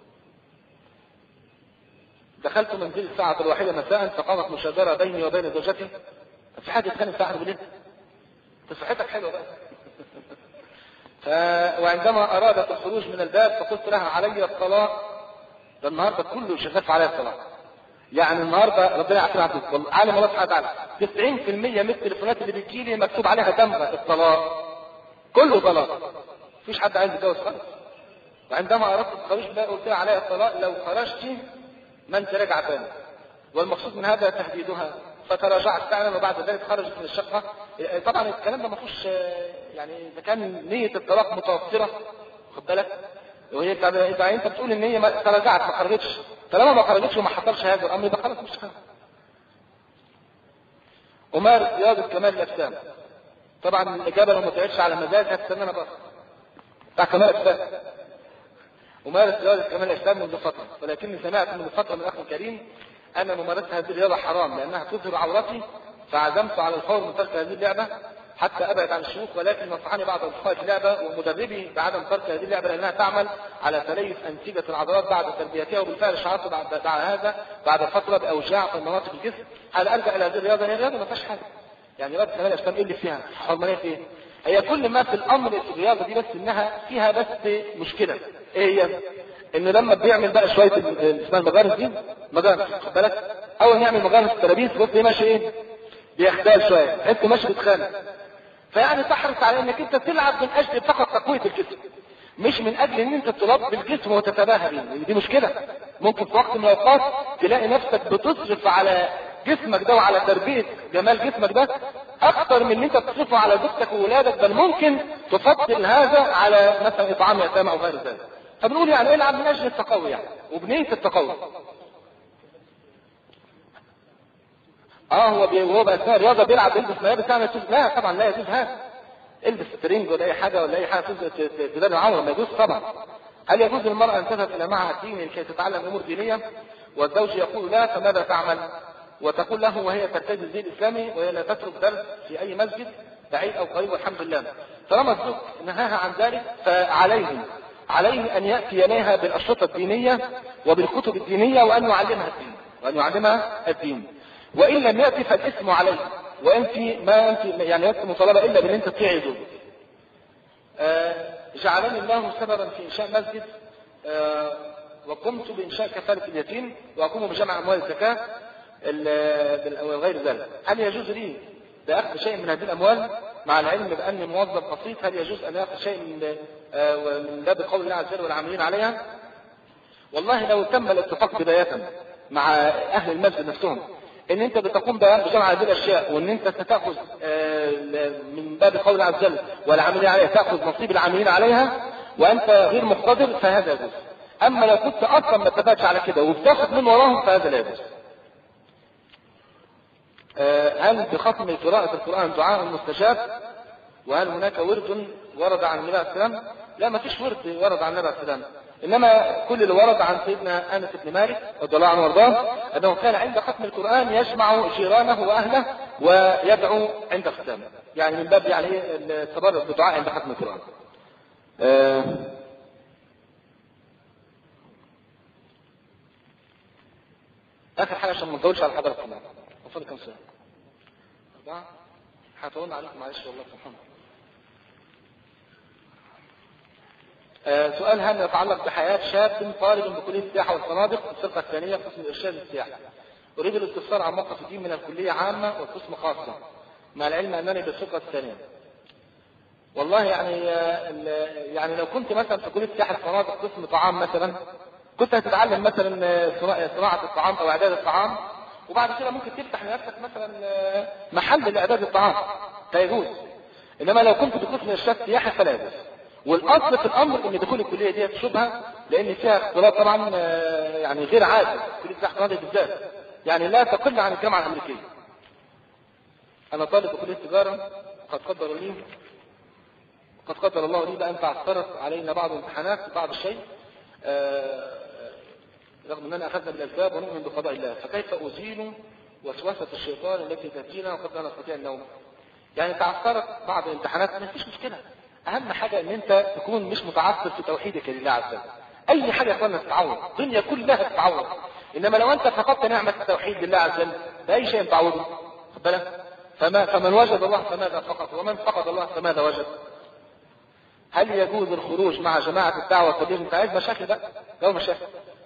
دخلت منزل الساعة الواحدة مساء فقامت مشاجرة بيني وبين زوجتي. في حاجة تخانق ساعة بالليل؟ صحتك حلوة بقى. ف... وعندما أرادت الخروج من الباب فقلت لها علي الطلاق. ده النهارده كله شغال عليها الطلاق. يعني النهارده ربنا يعافينا عليكم، والله عالم الله سبحانه وتعالى تسعين بالمئة من التليفونات اللي بتجيلي مكتوب عليها دمغة الطلاق، كله طلاق، مفيش حد عايز يتجوز خالص. وعندما أردت الخروج بقى قلت لها عليها الطلاق، لو خرجتي ما انت راجعه تاني، والمقصود من هذا تهديدها. فتراجعت فعلا وبعد ذلك خرجت من الشقه. طبعا الكلام ده ما فيهوش يعني اذا كان نيه الطلاق متوفره، خد بالك، وهي اذا انت بتقول ان هي تراجعت ما خرجتش، طالما ما خرجتش وما حصلش هذا الامر يبقى خلاص مش خلاص. أمارس رياضة كمال الأجسام. طبعا الإجابة لو ما تعيش على مزاج هتستنى أنا بقى بتاع كمال الأجسام. أمارس رياضة كمال الأجسام منذ فترة، ولكني سمعت منذ فترة من أخ كريم أن ممارسة هذه الرياضة حرام لأنها تظهر عورتي، فعزمت على الفور من ترك هذه اللعبة حتى أبعد عن الشيوخ، ولكن نصحني بعض أصدقائي في اللعبة ومدربي بعدم ترك هذه اللعبة لأنها تعمل على تليف أنسجة العضلات بعد تربيتها، وبالفعل شعرت بعد, بعد هذا بعد فترة بأوجاع في مناطق الجسم. هل ألجأ إلى هذه الرياضة؟ هي الرياضة ما فيهاش حاجة، يعني رياضة كمال الأجسام إيه اللي فيها؟ حرمانية في إيه؟ هي كل ما في الأمر في الرياضة دي بس إنها فيها بس مشكلة. إيه هي؟ إنه لما بيعمل بقى شوية اسمها المجارس دي، مجارس خد بالك، أول يعمل مجارس الترابيز بص ماشي إيه؟ بيختال شوية، أنت ماشي بتخانق. فيعني تحرص على انك انت تلعب من اجل فقط تقوية الجسم، مش من اجل ان انت تربي الجسم وتتباهى به. دي مشكلة. ممكن في وقت من الاوقات تلاقي نفسك بتصرف على جسمك ده وعلى تربية جمال جسمك ده اكتر من ان انت تصرفه على زوجتك وولادك، بل ممكن تفضل هذا على مثلا اطعام يتامى او غير ذلك. فبنقول يعني العب من اجل التقوي يعني وبنية التقوي. اه هو بي... هو بقى اثناء الرياضه بيلعب يلبس ملابس يعني تجوز؟ لا طبعا لا يجوز هذا. البس ترنج ولا اي حاجه ولا اي حاجه تدل العوره، ما يجوز طبعا. هل يجوز للمراه ان تذهب الى معهد ديني لكي تتعلم امور دينيه والزوج يقول لا، فماذا تعمل؟ وتقول له وهي ترتدي الزي الاسلامي وهي لا تترك درس في اي مسجد بعيد او قريب والحمد لله. طالما الزوج نهاها عن ذلك فعليه عليه ان ياتي اليها بالاشرطه الدينيه وبالكتب الدينيه وان يعلمها الدين وان يعلمها الدين. وإن لم يأتي فالاسم عليه، وأنت ما أنت يعني أنت مطالبة إلا بأن أنت تطيعي زوجك. آه جعلني الله سببا في إنشاء مسجد، آه وقمت بإنشاء كفالة اليتيم وأقوم بجمع أموال الزكاة وغير ذلك. هل يجوز لي بأخذ شيء من هذه الأموال مع العلم بأني موظف بسيط؟ هل يجوز أن أخذ شيء من آه من باب قول الله عز وجل والعاملين عليها؟ والله لو تم الاتفاق بداية مع أهل المسجد نفسهم ان انت بتقوم بجمع هذه الاشياء وان انت ستاخذ من باب قول الله عز وجل والعاملين عليها تاخذ نصيب العاملين عليها وانت غير مقتدر فهذا يجوز. اما لو كنت اصلا ما اتفقتش على كده وبتاخذ من وراهم فهذا لا يجوز. هل بختم قراءة القرآن دعاء مستجاب؟ وهل هناك ورد ورد عن النبي عليه السلام؟ لا ما فيش ورد ورد عن النبي عليه السلام، انما كل اللي ورد عن سيدنا انس بن مالك رضي الله عنه وارضاه انه كان عند ختم القران يجمع جيرانه واهله ويدعو عند ختامه، يعني من باب يعني التبرك بدعاء عند ختم القران. آه اخر حاجه عشان ما نطولش على حضراتكم. المفروض كم سنه؟ اربعه. هطول عليكم معلش والله سبحان الله. آه سؤال هام يتعلق بحياه شاب طالب بكليه السياحه والفنادق في الفرقه الثانيه قسم الارشاد السياحي. اريد الاستفسار عن موقف الدين من الكليه عامه والقسم خاصه، مع العلم انني بالفرقه الثانيه. والله يعني يعني لو كنت مثلا في كليه السياحه والفنادق قسم طعام مثلا، كنت هتتعلم مثلا صناعه الطعام او اعداد الطعام، وبعد كده ممكن تفتح لنفسك مثلا محل لاعداد الطعام فيجوز. انما لو كنت بقسم ارشاد سياحي فلا يجوز. والاصل في الامر ان دخول الكليه دي شبهه، لان فيها اختلاط طبعا يعني غير عادي. كليه السياحه والفنادق بالذات يعني لا تقل عن الجامعه الامريكيه. انا طالب بكليه التجاره، قد قدر لي قد قدر الله لي بأن تعثرت علينا بعض الامتحانات بعض الشيء، آه رغم أننا أخذنا بالأسباب ونؤمن بقضاء الله، فكيف أزيل وسوسة الشيطان التي تأتينا وقد لا نستطيع النوم؟ يعني تعثرت بعض الامتحانات ما فيش مشكلة. أهم حاجة أن أنت تكون مش متعثر في توحيدك لله عز وجل. أي حاجة يكون تتعوض، الدنيا كلها تتعوض. إنما لو أنت فقدت نعمة التوحيد لله عز وجل بأي شيء تعوضه؟ خد بالك؟ فما فمن وجد الله فماذا فقد، ومن فقد الله فماذا وجد؟ هل يجوز الخروج مع جماعة الدعوة والتبليغ؟ انت عايز مشاكل بقى؟ جو مشاكل.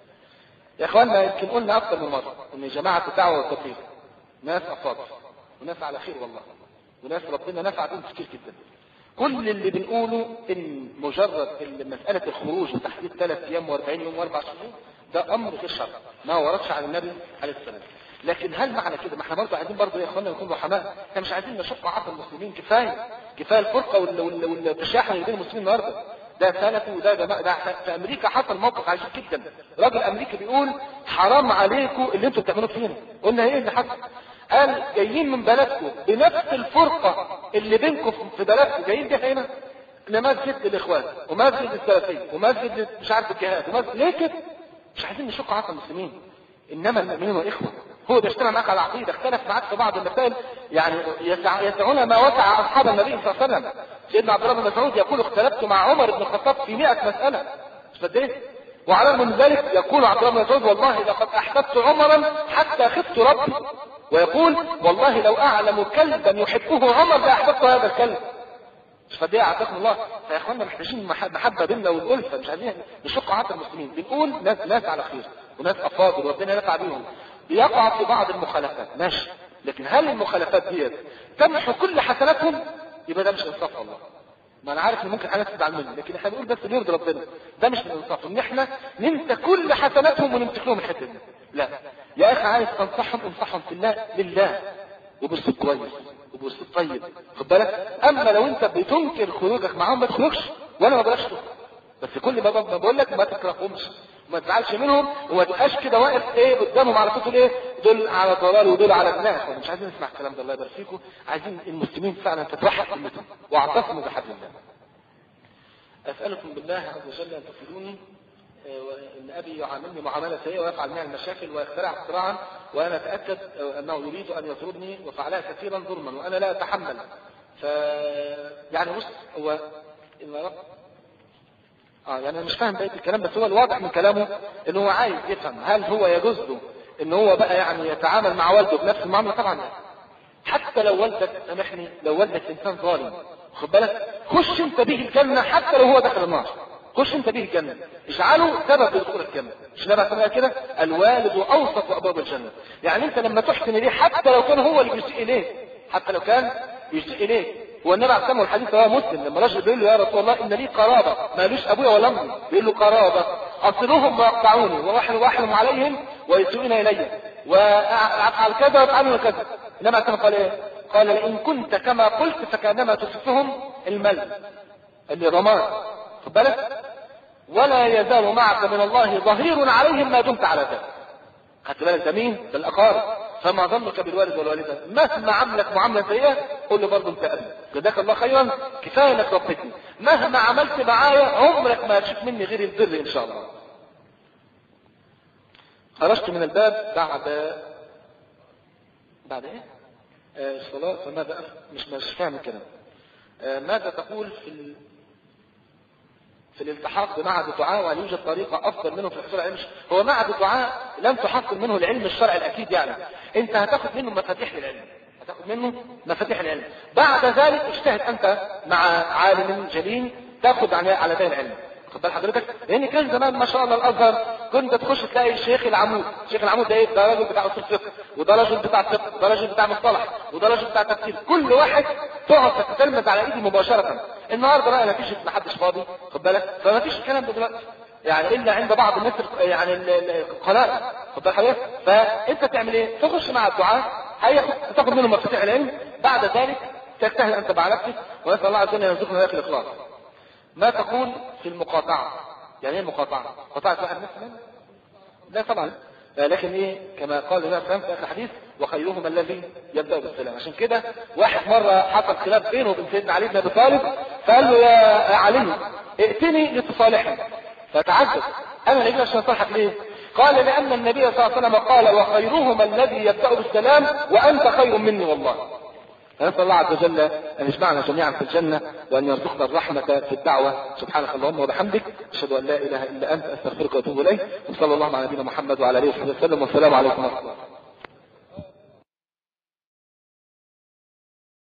يا اخواننا يمكن قلنا اكثر من مرة ان جماعة الدعوة والتبليغ ناس افاضل وناس على خير والله، وناس ربنا نفع بهم كتير جدا. كل اللي بنقوله ان مجرد مسألة الخروج وتحديد ثلاث ايام واربعين يوم واربع شهور ده امر غير شرعي، ما وردش عن النبي عليه السلام. لكن هل معنى كده؟ ما احنا برضه عايزين برضه يا اخواننا نكون رحماء، احنا مش عايزين نشق عقل المسلمين. كفايه كفايه الفرقه والتشاحن بين المسلمين النهارده. ده سلفي وده جماعه. ده في امريكا حصل موقف عجيب جدا، راجل امريكي بيقول حرام عليكم اللي انتوا بتعملوه فينا. قلنا ايه اللي حصل؟ قال جايين من بلدكم بنفس الفرقه اللي بينكم في بلدكم جايين بيها هنا لمسجد الاخوان ومسجد السلفيه ومسجد مش عارف الجهاد ومسجد ليه كده؟ مش عايزين نشق عقل المسلمين. انما المؤمنون واخوه. هو بيجتمع معك على عقيده، اختلف معك في بعض المسائل يعني يسعون ما وسع اصحاب النبي صلى الله عليه وسلم. سيدنا عبد الله بن مسعود يقول اختلفت مع عمر بن الخطاب في مئة مساله. صدقني. وعلى الرغم من ذلك يقول عبد الله بن مسعود والله لقد احببت عمرا حتى خفت ربي، ويقول والله لو اعلم كلبا يحبه عمر لاحببت هذا الكلب. فدي اعطاكم الله. فيا اخوانا محتاجين محبه بيننا والالفه، مش عايزين نشق عقل المسلمين. بنقول ناس ناس على خير وناس افاضل وربنا ينفع بيهم، بيقع في بعض المخالفات ماشي، لكن هل المخالفات دي تمحو كل حسناتهم؟ يبقى ده مش انصاف والله. ما انا عارف ان ممكن حاجات تزعل مني، لكن احنا بنقول بس اللي يرضي ربنا. ده مش من الانصاف ان احنا ننسى كل حسناتهم ونمسك لهم الحته دي. لا يا اخي، عايز تنصحهم انصحهم في الله لله وباسلوب كويس وباسلوب طيب، خد بالك. اما لو انت بتنكر خروجك معاهم ما تخرجش، وانا ما بلاش تخرج، بس كل ما بقول لك ما تكرههمش وما تزعلش منهم وما تبقاش كده واقف ايه قدامهم على طول ايه دول على ضلال ودول على جناح. مش عايزين نسمع الكلام ده، الله يبارك فيكم. عايزين المسلمين فعلا تتوحد كلمتهم واعتصموا بحبل الله. اسالكم بالله عز وجل ان تفيدوني ان ابي يعاملني معامله سيئه ويفعل معي المشاكل ويخترع اختراعا، وانا اتاكد انه يريد ان يطردني وفعلها كثيرا ظلما وانا لا اتحمل. ف يعني بص هو اه يعني انا مش فاهم بقيه الكلام، بس هو الواضح من كلامه ان هو عايز يفهم هل هو يجوز له ان هو بقى يعني يتعامل مع والده بنفس المعامله. طبعا لا. حتى لو والدك سامحني، لو والدك انسان ظالم خد بالك، خش انت به الجنه حتى لو هو دخل النار. خش انت به الجنه، اجعله سبب لدخول الجنه. مش نبقى سمعها كده الوالد اوسط ابواب الجنه. يعني انت لما تحسن اليه حتى لو كان هو اللي بيسيء اليه، حتى لو كان بيسيء اليه. هو النبي عليه الصلاه والسلام الحديث رواه مسلم لما رجل بيقول له يا رسول الله ان لي قرابه مالوش ابويا ولا امي، بيقول له قرابه اصلهم ويقطعوني وواحد عليهم ويسوءون الي وافعل كذا وافعلون كذا. النبي عليه الصلاه والسلام قال ايه؟ قال لئن كنت كما قلت فكانما تصفهم المل اللي رماد، خد بالك، ولا يزال معك من الله ظهير عليهم ما دمت على ذلك. خدت بالك ده مين؟ ده الاقارب. فما ظنك بالوالد والوالده؟ مهما عملك معامله سيئه قول له برضه انت ابي، جزاك الله خيرا، كفايه انك ربيتني. مهما عملت معايا عمرك ما هتشوف مني غير البر ان شاء الله. خرجت من الباب بعد بعد ايه؟ آه الصلاه. فماذا أف... مش مش فاهم الكلام. آه ماذا تقول في ال... في الالتحاق بمعهد الدعاء، وهل يوجد طريقة أفضل منه في الحصول على العلم؟ هو معهد الدعاء لم تحصل منه العلم الشرعي الأكيد، يعني أنت هتاخد منه مفاتيح للعلم، هتاخد منه مفاتيح العلم. بعد ذلك اجتهد أنت مع عالم جليل تاخد على ذلك العلم. خد بال حضرتك، لأن كان زمان ما شاء الله الأزهر كنت تخش تلاقي الشيخ العمود، الشيخ العمود ده ايه؟ ده راجل بتاع اصول فقه، وده راجل بتاع فقه، وده راجل بتاع مصطلح، وده راجل بتاع تفسير، كل واحد تقعد تتلمذ على ايدي مباشرة. النهارده بقى ما فيش، ما حدش فاضي، خد بالك، فما فيش الكلام ده دلوقتي، يعني الا عند بعض الناس يعني القناة، خد بال حضرتك. فانت تعمل ايه؟ تخش مع الدعاء، هياخد تاخد منهم مفاتيح العلم، بعد ذلك تجتهد انت مع نفسك، ونسال الله عز وجل ان يرزقنا وياك الاخلاص. ما تقول في المقاطعة؟ يعني ايه المقاطعة؟ قطاعة واحد مثلا؟ لا طبعا، لكن ايه كما قال النبي صلى الله عليه وسلم في الحديث وخيرهم الذي يبدأ بالسلام. عشان كده واحد مرة حصل خلاف بينه وبين سيدنا علي بن ابي طالب، فقال له يا علي ائتني لتصالحني، فتعجب، انا نجي عشان اصالحك ليه؟ قال لان النبي صلى الله عليه وسلم قال وخيرهم الذي يبدأ بالسلام وانت خير مني والله. نسأل الله عز وجل أن يجمعنا جميعا في الجنة، وأن يرزقنا الرحمة في الدعوة. سبحانك اللهم وبحمدك، أشهد أن لا إله إلا أنت، أستغفرك وأتوب إليك، وصلى الله على نبينا محمد وعلى آله وصحبه وسلم، والسلام عليكم ورحمة الله.